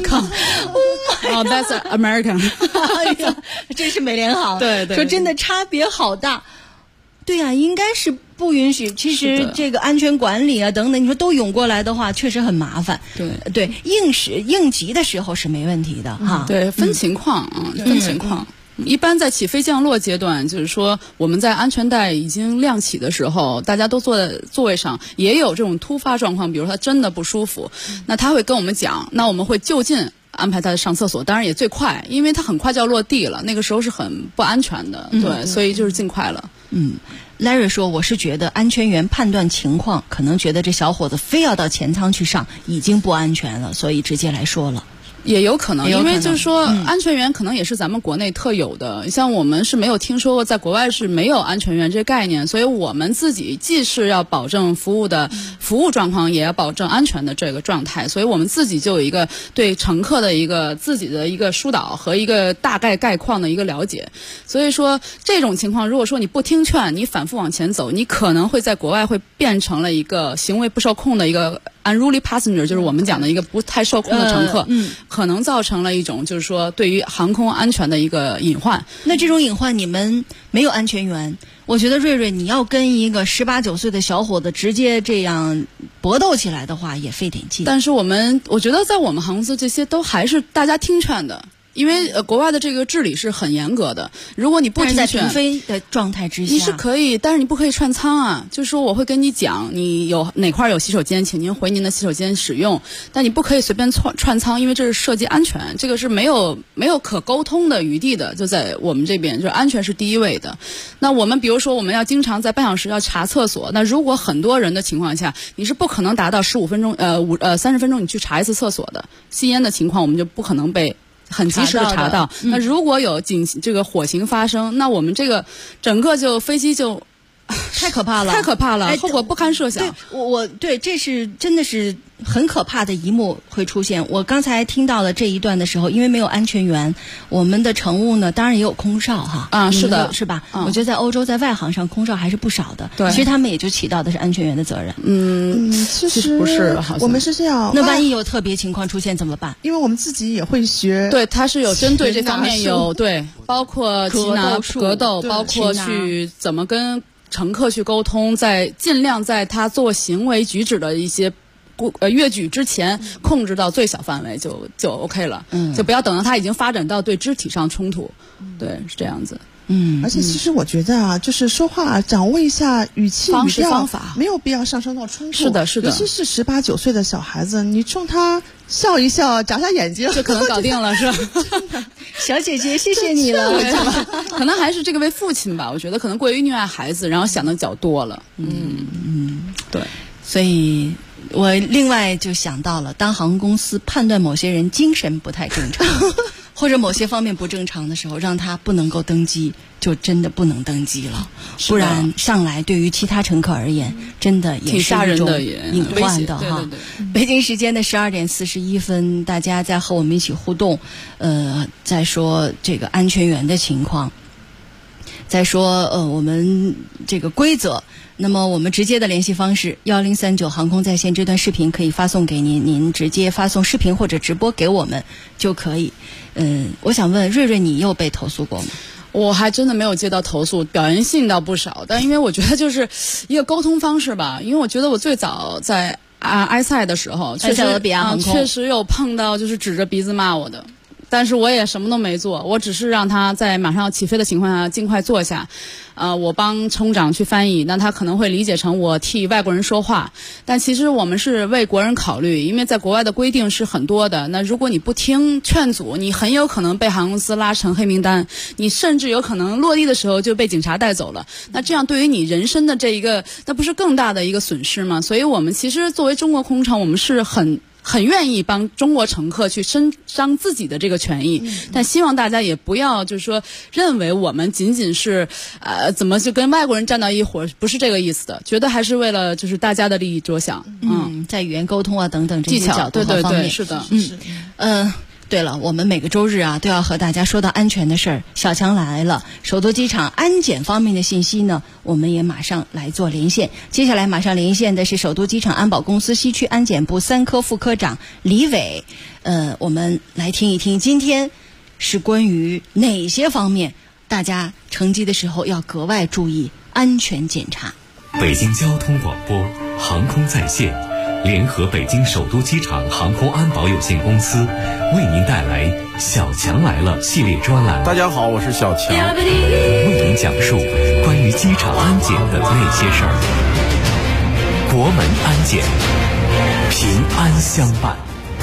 Oh, that's American 这是美联航。 对， 说真的差别好大。对呀，应该是不允许。其实这个安全管理啊等等，你说都涌过来的话，确实很麻烦。对，应急的时候是没问题的哈。 对，分情况分情况。一般在起飞降落阶段，就是说我们在安全带已经亮起的时候，大家都坐在座位上，也有这种突发状况，比如说他真的不舒服，那他会跟我们讲，那我们会就近安排他上厕所，当然也最快，因为他很快就要落地了，那个时候是很不安全的，对，所以就是尽快了。 Larry 说，我是觉得安全员判断情况，可能觉得这小伙子非要到前舱去上，已经不安全了，所以直接来说了。 也有可能，因为就是说，安全员可能也是咱们国内特有的，像我们是没有听说过，在国外是没有安全员这个概念，所以我们自己既是要保证服务状况，也要保证安全的这个状态，所以我们自己就有一个对乘客的一个自己的一个疏导和一个大概概况的一个了解。所以说这种情况，如果说你不听劝，你反复往前走，你可能会在国外会变成了一个行为不受控的一个unruly passenger， 就是我们讲的一个不太受控的乘客，可能造成了一种就是说对于航空安全的一个隐患。 那这种隐患你们没有安全员，我觉得瑞瑞你要跟一个18、19岁的小伙子直接这样搏斗起来的话，也费点劲。 但是我觉得在我们航空公司这些都还是大家听劝的。 因为国外的这个治理是很严格的，如果你不听劝， 在停飞的状态之下， 你是可以，但是你不可以串舱啊。就是说我会跟你讲，你有哪块有洗手间，请您回您的洗手间使用，但你不可以随便串舱，因为这是涉及安全，这个是没有可沟通的余地的。就在我们这边，就是安全是第一位的。那我们比如说我们要经常在半小时要查厕所，那如果很多人的情况下，你是不可能达到15分钟30分钟你去查一次厕所的。吸烟的情况我们就不可能被很及时的查到。那如果有这个火情发生，那我们这个整个飞机就太可怕了， 太可怕了，后果不堪设想。 对，这是真的是很可怕的一幕会出现。我刚才听到了这一段的时候，因为没有安全员，我们的乘务呢，当然也有空少哈。 是的， 是吧？我觉得在欧洲，在外航上，空少还是不少的。 对， 其实他们也就起到的是安全员的责任。 其实不是，好像我们是这样。 那万一有特别情况出现怎么办？ 因为我们自己也会学。 对，它是有针对这方面有对，包括格斗，包括去怎么跟乘客去沟通，尽量在他做行为举止的一些越矩之前控制到最小范围就 OK 了。就不要等到他已经发展到对肢体上冲突。对，是这样子。 而且其实我觉得啊，就是说话掌握一下语气方式方法， 没有必要上升到冲突。 是的，是的。 尤其是18、19岁的小孩子，你冲他笑一笑，眨眨眼睛， 就可能搞定了，是吧？ 小姐姐，谢谢你了。 可能还是这个位父亲吧，我觉得可能过于溺爱孩子，然后想的较多了。对。 所以我另外就想到了，当航空公司判断某些人精神不太正常或者某些方面不正常的时候，让他不能够登机，就真的不能登机了。不然上来对于其他乘客而言，真的也是一种隐患的哈。北京时间的12点41分，大家在和我们一起互动，在说这个安全员的情况，再说我们这个规则。那么我们直接的联系方式1039航空在线这段视频可以发送给您，您直接发送视频或者直播给我们就可以。我想问瑞瑞，你有被投诉过吗？ 我还真的没有接到投诉，表扬性倒不少，但因为我觉得就是一个沟通方式吧。因为我觉得我最早在埃塞的时候， 埃塞俄比亚航空确实有碰到就是指着鼻子骂我的。但是我也什么都没做，我只是让他在马上要起飞的情况下尽快坐下，我帮冲长去翻译，那他可能会理解成我替外国人说话，但其实我们是为国人考虑，因为在国外的规定是很多的，那如果你不听劝阻，你很有可能被航空公司拉成黑名单，你甚至有可能落地的时候就被警察带走了，那这样对于你人身的这一个，那不是更大的一个损失吗？所以我们其实作为中国空乘，我们是很愿意帮中国乘客去伸张自己的这个权益，但希望大家也不要就是说认为我们仅仅是怎么就跟外国人站到一伙，不是这个意思的，觉得还是为了就是大家的利益着想。 在语言沟通啊等等这些角度和方面， 对，是的， 对了，我们每个周日啊都要和大家说到安全的事儿。小强来了，首都机场安检方面的信息呢，我们也马上来做连线。接下来马上连线的是首都机场安保公司西区安检部3科副科长李伟。我们来听一听今天是关于哪些方面大家乘机的时候要格外注意安全检查。 北京交通广播航空在线联合北京首都机场航空安保有限公司为您带来小强来了系列专栏。 大家好，我是小强， 为您讲述关于机场安检的那些事儿。国门安检，平安相伴。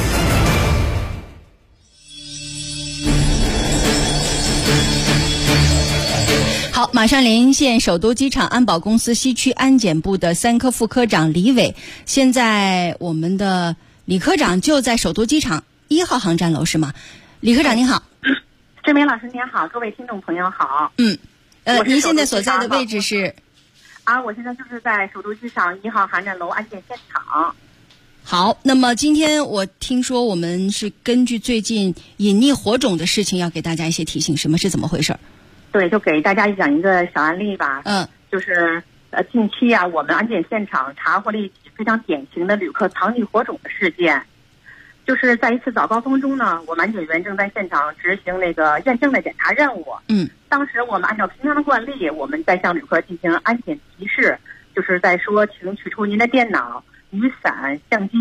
好，马上连线首都机场安保公司西区安检部的3科副科长李伟。现在我们的李科长就在首都机场1号航站楼是吗？李科长您好。 志明老师您好，各位听众朋友好。 您现在所在的位置是？ 我现在就是在首都机场1号航站楼安检现场。 好，那么今天我听说我们是根据最近隐匿火种的事情要给大家一些提醒，什么是怎么回事？ 对，就给大家讲一个小案例吧。就是近期啊，我们安检现场查获了一起非常典型的旅客藏匿火种的事件。就是在一次早高峰中呢，我们安检员正在现场执行那个验证的检查任务。当时我们按照平常的惯例，我们在向旅客进行安检提示，就是在说，请取出您的电脑、雨伞、相机，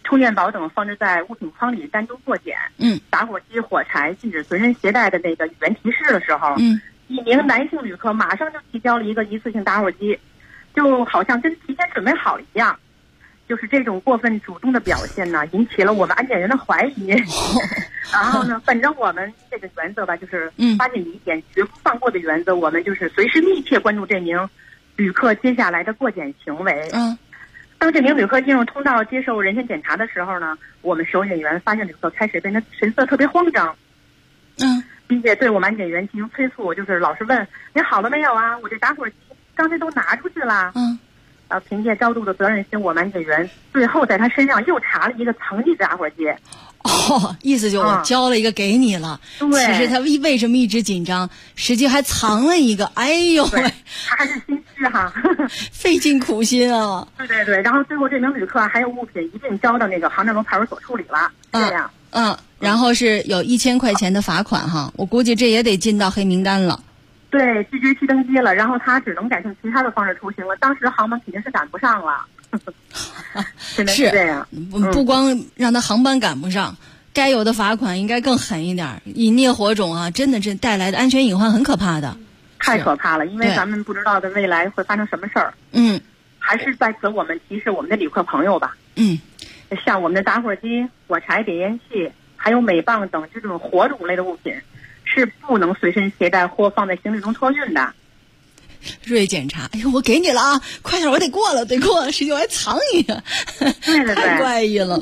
充电宝等放置在物品筐里单独过检。打火机、火柴禁止随身携带的那个语言提示的时候，一名男性旅客马上就提交了一个一次性打火机，就好像跟提前准备好了一样。就是这种过分主动的表现呢，引起了我们安检员的怀疑。然后呢，本着我们这个原则吧，就是发现疑点绝不放过的原则，我们就是随时密切关注这名旅客接下来的过检行为。当这名旅客进入通道接受人身检查的时候呢，我们收检员发现旅客开始变得神色特别慌张，并且对我们安检员进行催促，就是老是问你好了没有啊？我这打火机刚才都拿出去了。凭借高度的责任心，我们安检员最后在他身上又查了一个藏匿打火机。 意思就我交了一个给你了。对，其实他为什么一直紧张？实际还藏了一个。哎呦喂， 他还是心虚哈， 费尽苦心啊。 对，然后最后这名旅客还有物品一并交到那个杭州派出所处理了。这样。 然后是有1000块钱的罚款哈，我估计这也得进到黑名单了。 对，拒绝去登机了，然后他只能改成其他的方式出行了。当时航班肯定是赶不上了，真的是这样。 不光让他航班赶不上，该有的罚款应该更狠一点。隐匿火种啊，真的是带来的安全隐患很可怕的， 太可怕了。因为咱们不知道的未来会发生什么事儿。还是在此我们提示我们的旅客朋友吧。像我们的打火机、火柴、点烟器，还有镁棒等这种火种类的物品，是不能随身携带或放在行李中托运的。 瑞检查，哎呦，我给你了啊，快点，我得过了，实际我还藏一个， 对， 太怪异了，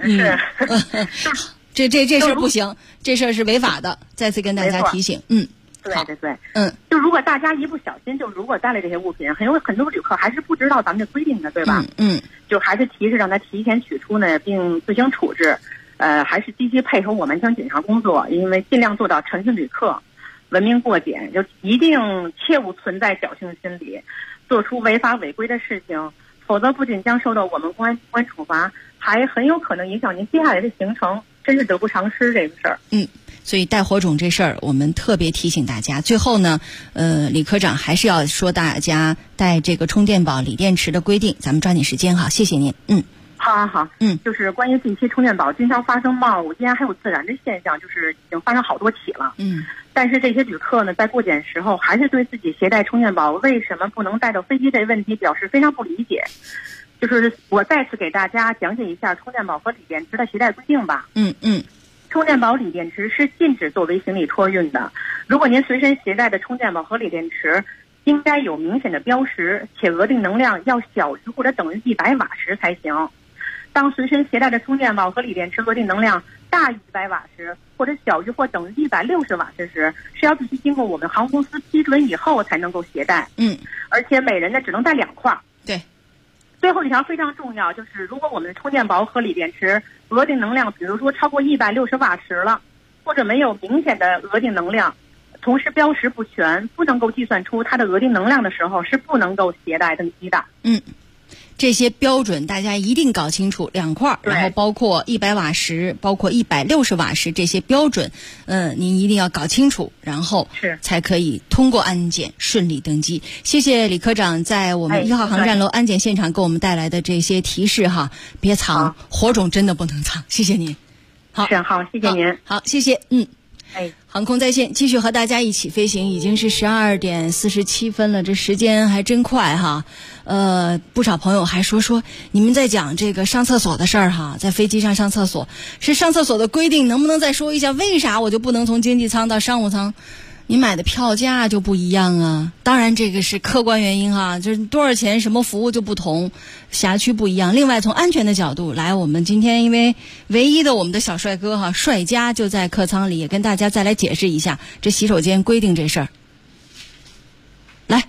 这事不行，这事是违法的，再次跟大家提醒， 对，就如果大家一不小心，就如果带了这些物品，很多旅客还是不知道咱们的规定的，对吧？就还是提示让他提前取出呢，并自行处置。还是积极配合我们将检查工作，因为尽量做到诚信旅客、文明过检，就一定切勿存在侥幸心理，做出违法违规的事情，否则不仅将受到我们公安机关处罚，还很有可能影响您接下来的行程，真是得不偿失这个事儿。 所以带火种这事儿，我们特别提醒大家。最后呢，李科长还是要说大家带这个充电宝、锂电池的规定，咱们抓紧时间哈，谢谢您。 好，就是关于近期充电宝经常发生冒烟还有自燃的现象，就是已经发生好多起了。但是这些旅客呢，在过检时候还是对自己携带充电宝为什么不能带到飞机这问题表示非常不理解。就是我再次给大家讲解一下充电宝和锂电池的携带规定吧。充电宝、锂电池是禁止作为行李托运的。如果您随身携带的充电宝和锂电池应该有明显的标识，且额定能量要小于或者等于100瓦时才行。当随身携带的充电宝和锂电池额定能量大于100瓦时，或者小于或等于160瓦时，是要必须经过我们航空公司批准以后才能够携带。而且每人呢只能带2块。 对。 最后一条非常重要，就是如果我们的充电宝和锂电池额定能量，比如说超过160瓦时了，或者没有明显的额定能量，同时标识不全，不能够计算出它的额定能量的时候，是不能够携带登机的。 这些标准大家一定搞清楚，2块，然后包括100瓦时，包括160瓦时这些标准，您一定要搞清楚，然后才可以通过安检顺利登机。谢谢李科长在我们1号航站楼安检现场给我们带来的这些提示哈，别藏，火种真的不能藏。谢谢您。 好，谢谢您。 好，谢谢。航空在线继续和大家一起飞行，已经是12点47分了，这时间还真快哈。不少朋友还说你们在讲这个上厕所的事儿哈，在飞机上上厕所是上厕所的规定，能不能再说一下为啥我就不能从经济舱到商务舱？你买的票价就不一样啊。当然这个是客观原因哈，就是多少钱什么服务就不同，辖区不一样。另外从安全的角度来，我们今天因为唯一的我们的小帅哥哈，帅家就在客舱里，也跟大家再来解释一下这洗手间规定这事儿。来，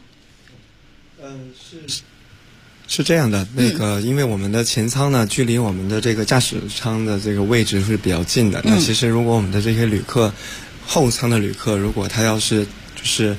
是这样的，因为我们的前舱呢，距离我们的这个驾驶舱的这个位置是比较近的。那其实如果我们的这些旅客，后舱的旅客，如果他要是就是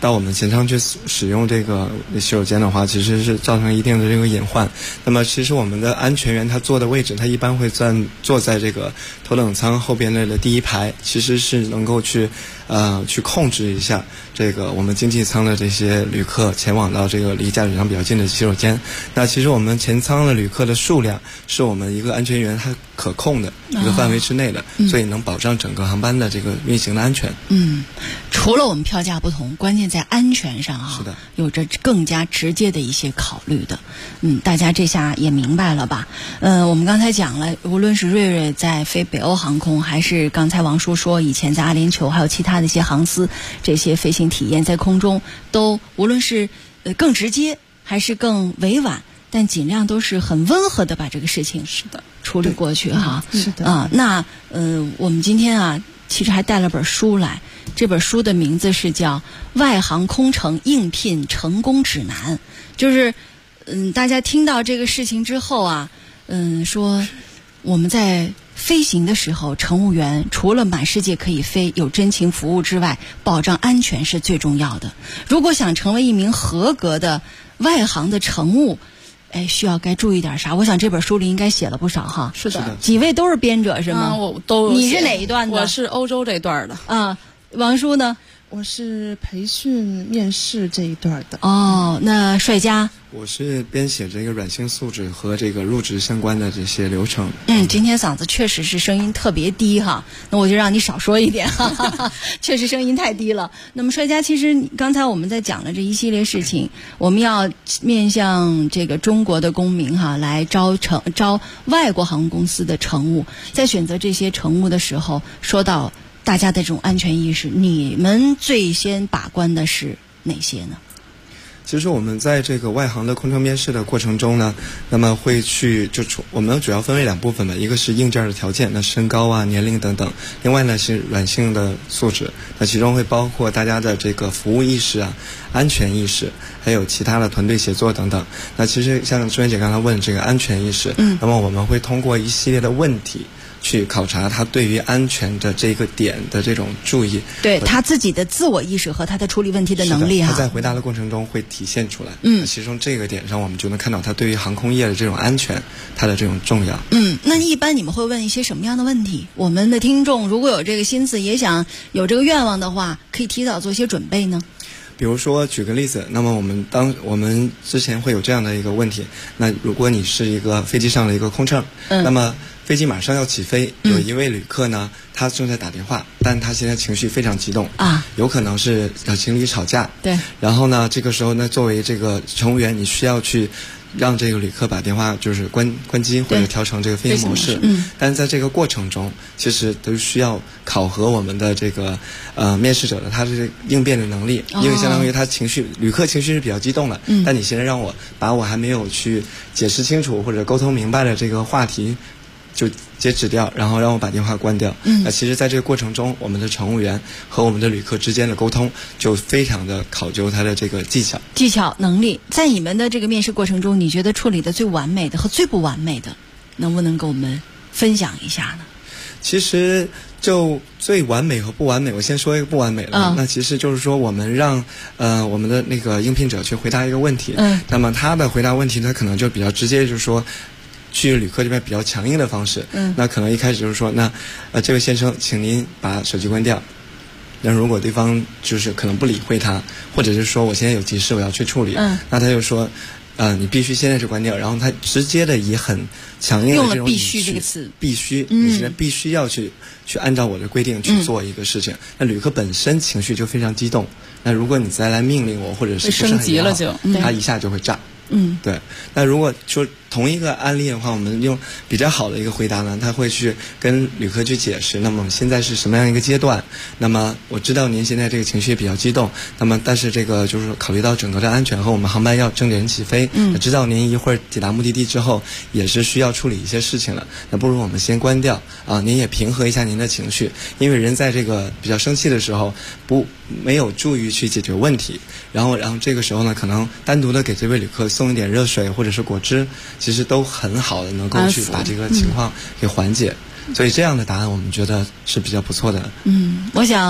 到我们前舱去使用这个洗手间的话，其实是造成一定的这个隐患。那么其实我们的安全员他坐的位置，他一般会坐在这个头等舱后边的第一排，其实是能够去控制一下这个我们经济舱的这些旅客前往到这个离驾驶舱比较近的洗手间。那其实我们前舱的旅客的数量是我们一个安全员他可控的一个范围之内的，所以能保障整个航班的这个运行的安全。 除了我们票价不同，关键在安全上啊， 是的， 有着更加直接的一些考虑的。大家这下也明白了吧？我们刚才讲了，无论是瑞瑞在飞北欧航空，还是刚才王叔说以前在阿联酋，还有其他的一些航司，这些飞行体验在空中都无论是更直接还是更委婉，但尽量都是很温和的把这个事情处理过去哈。 是的那我们今天其实还带了本书来，这本书的名字是叫《外航空乘应聘成功指南》，就是大家听到这个事情之后说我们在飞行的时候，乘务员除了满世界可以飞，有真情服务之外，保障安全是最重要的。如果想成为一名合格的外航的乘务，需要该注意点啥？我想这本书里应该写了不少哈。 是的， 几位都是编者是吗？ 我都。 你是哪一段的？ 我是欧洲这段的。 王叔呢？ 我是培训面试这一段的。 那帅家？ 我是编写这个软性素质和这个入职相关的这些流程。 今天嗓子确实是声音特别低哈，那我就让你少说一点确实声音太低了。那么帅家，其实刚才我们在讲了这一系列事情，我们要面向这个中国的公民来招外国航空公司的乘务，在选择这些乘务的时候，说到大家的这种安全意识，你们最先把关的是哪些呢？ 其实我们在这个外航的空乘面试的过程中呢，那么会去我们主要分为两部分吧，一个是硬件的条件，那身高年龄等等；另外呢是软性的素质，那其中会包括大家的这个服务意识安全意识，还有其他的团队协作等等。那其实像朱媛姐刚才问这个安全意识，那么我们会通过一系列的问题去考察他对于安全的这个点的这种注意， 对他自己的自我意识和他的处理问题的能力他在回答的过程中会体现出来。其中这个点上，我们就能看到他对于航空业的这种安全，它的这种重要。 那一般你们会问一些什么样的问题？我们的听众如果有这个心思，也想有这个愿望的话，可以提早做些准备呢。 比如说举个例子，那么我们之前会有这样的一个问题，那如果你是一个飞机上的一个空乘，那么飞机马上要起飞，有一位旅客呢，他正在打电话，但他现在情绪非常激动有可能是情侣吵架。 对。 然后呢，这个时候呢，作为这个乘务员，你需要去让这个旅客把电话就是关机或者调成这个飞行模式。但是在这个过程中，其实都需要考核我们的这个面试者的他的应变的能力，因为相当于他旅客情绪是比较激动的，但你现在让我把我还没有去解释清楚或者沟通明白的这个话题就截止掉，然后让我把电话关掉。那其实在这个过程中，我们的乘务员和我们的旅客之间的沟通就非常的考究他的这个技巧能力。在你们的这个面试过程中，你觉得处理的最完美的和最不完美的，能不能跟我们分享一下呢？ 其实就最完美和不完美，我先说一个不完美的。那其实就是说我们让我们的那个应聘者去回答一个问题，那么他的回答问题他可能就比较直接，就是说去旅客这边比较强硬的方式。那可能一开始就是说，那这位先生，请您把手机关掉。那如果对方就是可能不理会他，或者是说我现在有急事我要去处理，那他就说你必须现在就关掉，然后他直接的以很强硬的这种语气，用了必须这个词，必须，你现在必须要去按照我的规定去做一个事情。那旅客本身情绪就非常激动，那如果你再来命令我，或者是不是很升级了就， 他一下就会炸。对。那如果说同一个案例的话，我们用比较好的一个回答呢，他会去跟旅客去解释，那么我们现在是什么样一个阶段，那么我知道您现在这个情绪比较激动，那么但是这个就是考虑到整个的安全和我们航班要正点起飞，知道您一会儿抵达目的地之后也是需要处理一些事情了，那不如我们先关掉您也平和一下您的情绪，因为人在这个比较生气的时候没有助于去解决问题，然后这个时候呢，可能单独的给这位旅客送一点热水或者是果汁，其实都很好的能够去把这个情况给缓解。所以这样的答案我们觉得是比较不错的。 我想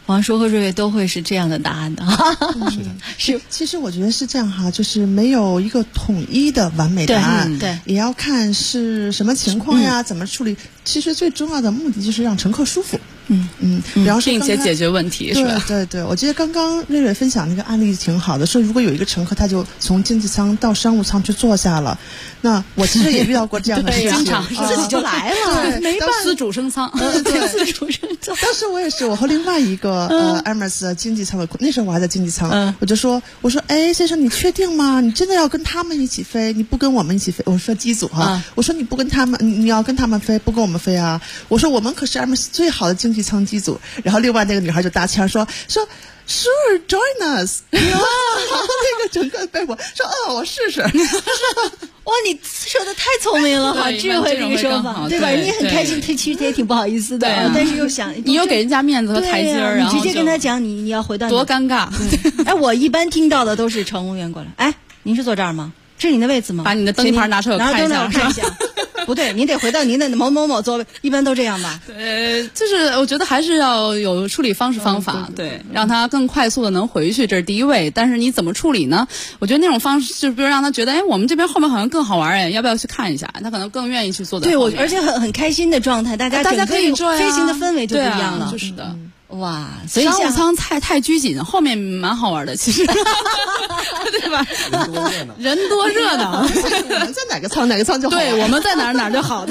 王叔和瑞瑞都会是这样的答案的。 是，其实我觉得是这样哈，就是没有一个统一的完美答案， 对， 也要看是什么情况呀，怎么处理。其实最重要的目的就是让乘客舒服。比方说并且解决问题，是吧？ 对，我记得刚刚瑞瑞分享那个案例挺好的，说如果有一个乘客他就从经济舱到商务舱去坐下了，那我其实也遇到过这样的事情， 经常自己就来了， 没办法，司主升舱， 司主升舱。当时我也是，我和另外一个Emirates 经济舱的，那时候我还在经济舱，我说哎先生你确定吗？你真的要跟他们一起飞？你不跟我们一起飞？我说机组哈，我说你不跟他们，你要跟他们飞，不跟我们飞啊？我说我们可是 Emirates 最好的经济舱机组。然后另外那个女孩就搭腔说 Sure, join us。 然后那个乘客被我说我试试。 哇，你说的太聪明了，好智慧这个说法，对吧？人家很开心，其实也挺不好意思的，但是又想你又给人家面子和台阶儿， 你直接跟他讲你要回到多尴尬。 哎，我一般听到的都是乘务员过来，哎，您是坐这儿吗？这是你的位子吗？ 把你的登机牌拿出来看一下。 不对，您得回到您的某某某座位，一般都这样吧？ 就是我觉得还是要有处理方法，对，让他更快速的能回去，这是第一位。但是你怎么处理呢？我觉得那种方式，就比如让他觉得，哎，我们这边后面好像更好玩，哎，要不要去看一下？他可能更愿意去做。 对，而且很开心的状态，大家可以飞行的氛围就不一样了， 就是的。 哇，所以商务舱太拘谨，后面蛮好玩的，其实，对吧？人多热闹。 我们在哪个舱就好。 对，我们在哪就好的。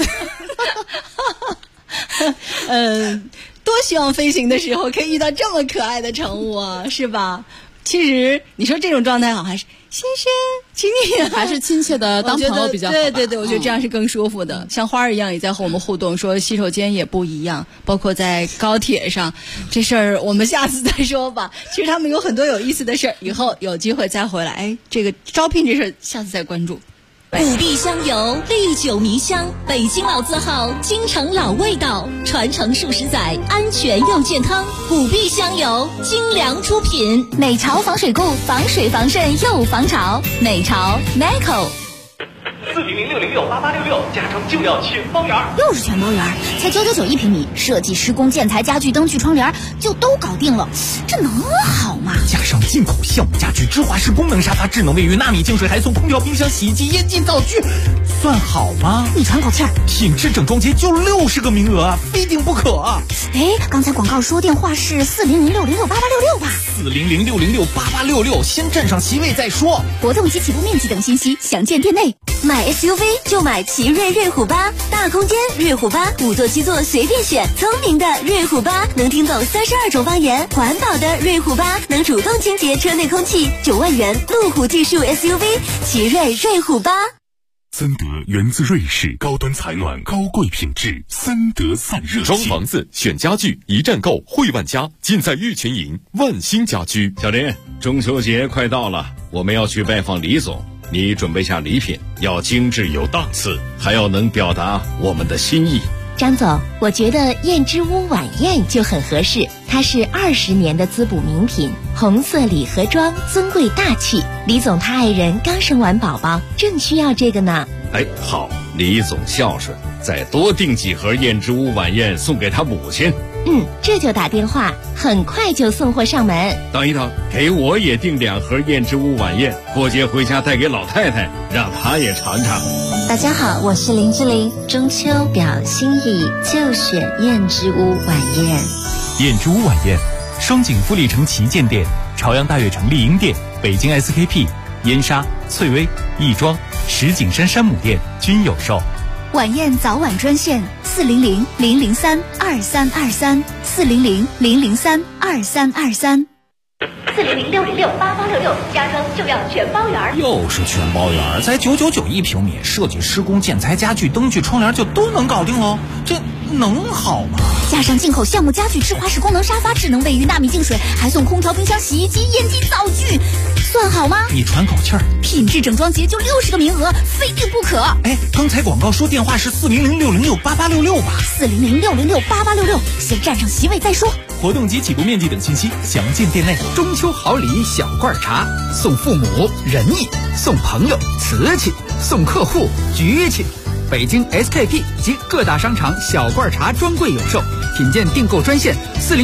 多希望飞行的时候可以遇到这么可爱的乘务啊，是吧？其实你说这种状态好，还是先生，请你还是亲切的当朋友比较好。 对，我觉得这样是更舒服的。像花儿一样也在和我们互动，说洗手间也不一样，包括在高铁上，这事儿我们下次再说吧。其实他们有很多有意思的事儿，以后有机会再回来。哎，这个招聘这事儿下次再关注。 五碧香油，历久弥香，北京老字号，京城老味道，传承数十载，安全又健康。五碧香油，精良出品。 美潮防水固，防水防渗又防潮。美潮 Neco。 400-606-8866，加装就要全包圆。 又是全包圆，才999一平米，设计、施工、建材、家具、灯具、窗帘就都搞定了，这能好吗？ 加上进口橡木家具、芝华士功能沙发、智能卫浴、纳米净水，还送空调、冰箱、洗衣机、烟机、灶具，算好吗？ 你喘口气儿， 品质整装节就60个名额啊，非订不可啊！ 哎，刚才广告说电话是400-606-8866吧 ？400-606-8866，先占上席位再说。 活动及起步面积等信息详见店内。 买 SUV 就买奇瑞瑞虎8，大空间瑞虎8，5座7座随便选，聪明的瑞虎8能听懂32种方言，环保的瑞虎8能主动清洁车内空气，9万元路虎技术 SUV， 奇瑞瑞虎8。 森德源自瑞士，高端采暖，高贵品质，森德散热器。 装房子选家具，一站购汇万家，尽在玉泉营万兴家居。 小林，中秋节快到了，我们要去拜访李总。你准备下礼品，要精致有档次，还要能表达我们的心意。 张总，我觉得燕之屋晚宴就很合适，它是20年的滋补名品，红色礼盒装，尊贵大气。李总他爱人刚生完宝宝，正需要这个呢。 哎，好，李总孝顺，再多订几盒燕之屋晚宴送给他母亲。 这就打电话，很快就送货上门。 等一等，给我也订2盒燕之屋晚宴，过节回家带给老太太，让她也尝尝。 大家好，我是林志玲，中秋表心意就选燕之屋晚宴。 燕之屋晚宴，双井富力城旗舰店、朝阳大悦城丽婴店、北京 SKP、燕莎、翠微、亦庄、石景山山姆店均有售。 晚宴早晚专线400-003-2323 400-003-2323。 400-606-8866，加装就要全包圆。 又是全包圆，才999一平米，设计、施工、建材、家具、灯具、窗帘就都能搞定喽，这能好吗？ 加上进口橡木家具、芝华士功能沙发、智能卫浴、纳米净水，还送空调、冰箱、洗衣机、烟机、灶具，算好吗？ 你喘口气儿， 品质整装节就60个名额，非订不可。 哎，刚才广告说电话是400-606-8866吧 ？400-606-8866，先占上席位再说。 活动及起步面积等信息详见店内。 中秋好礼小罐茶，送父母仁义，送朋友瓷器，送客户局气。北京 SKP 及各大商场小罐茶专柜有售，品鉴订购专线40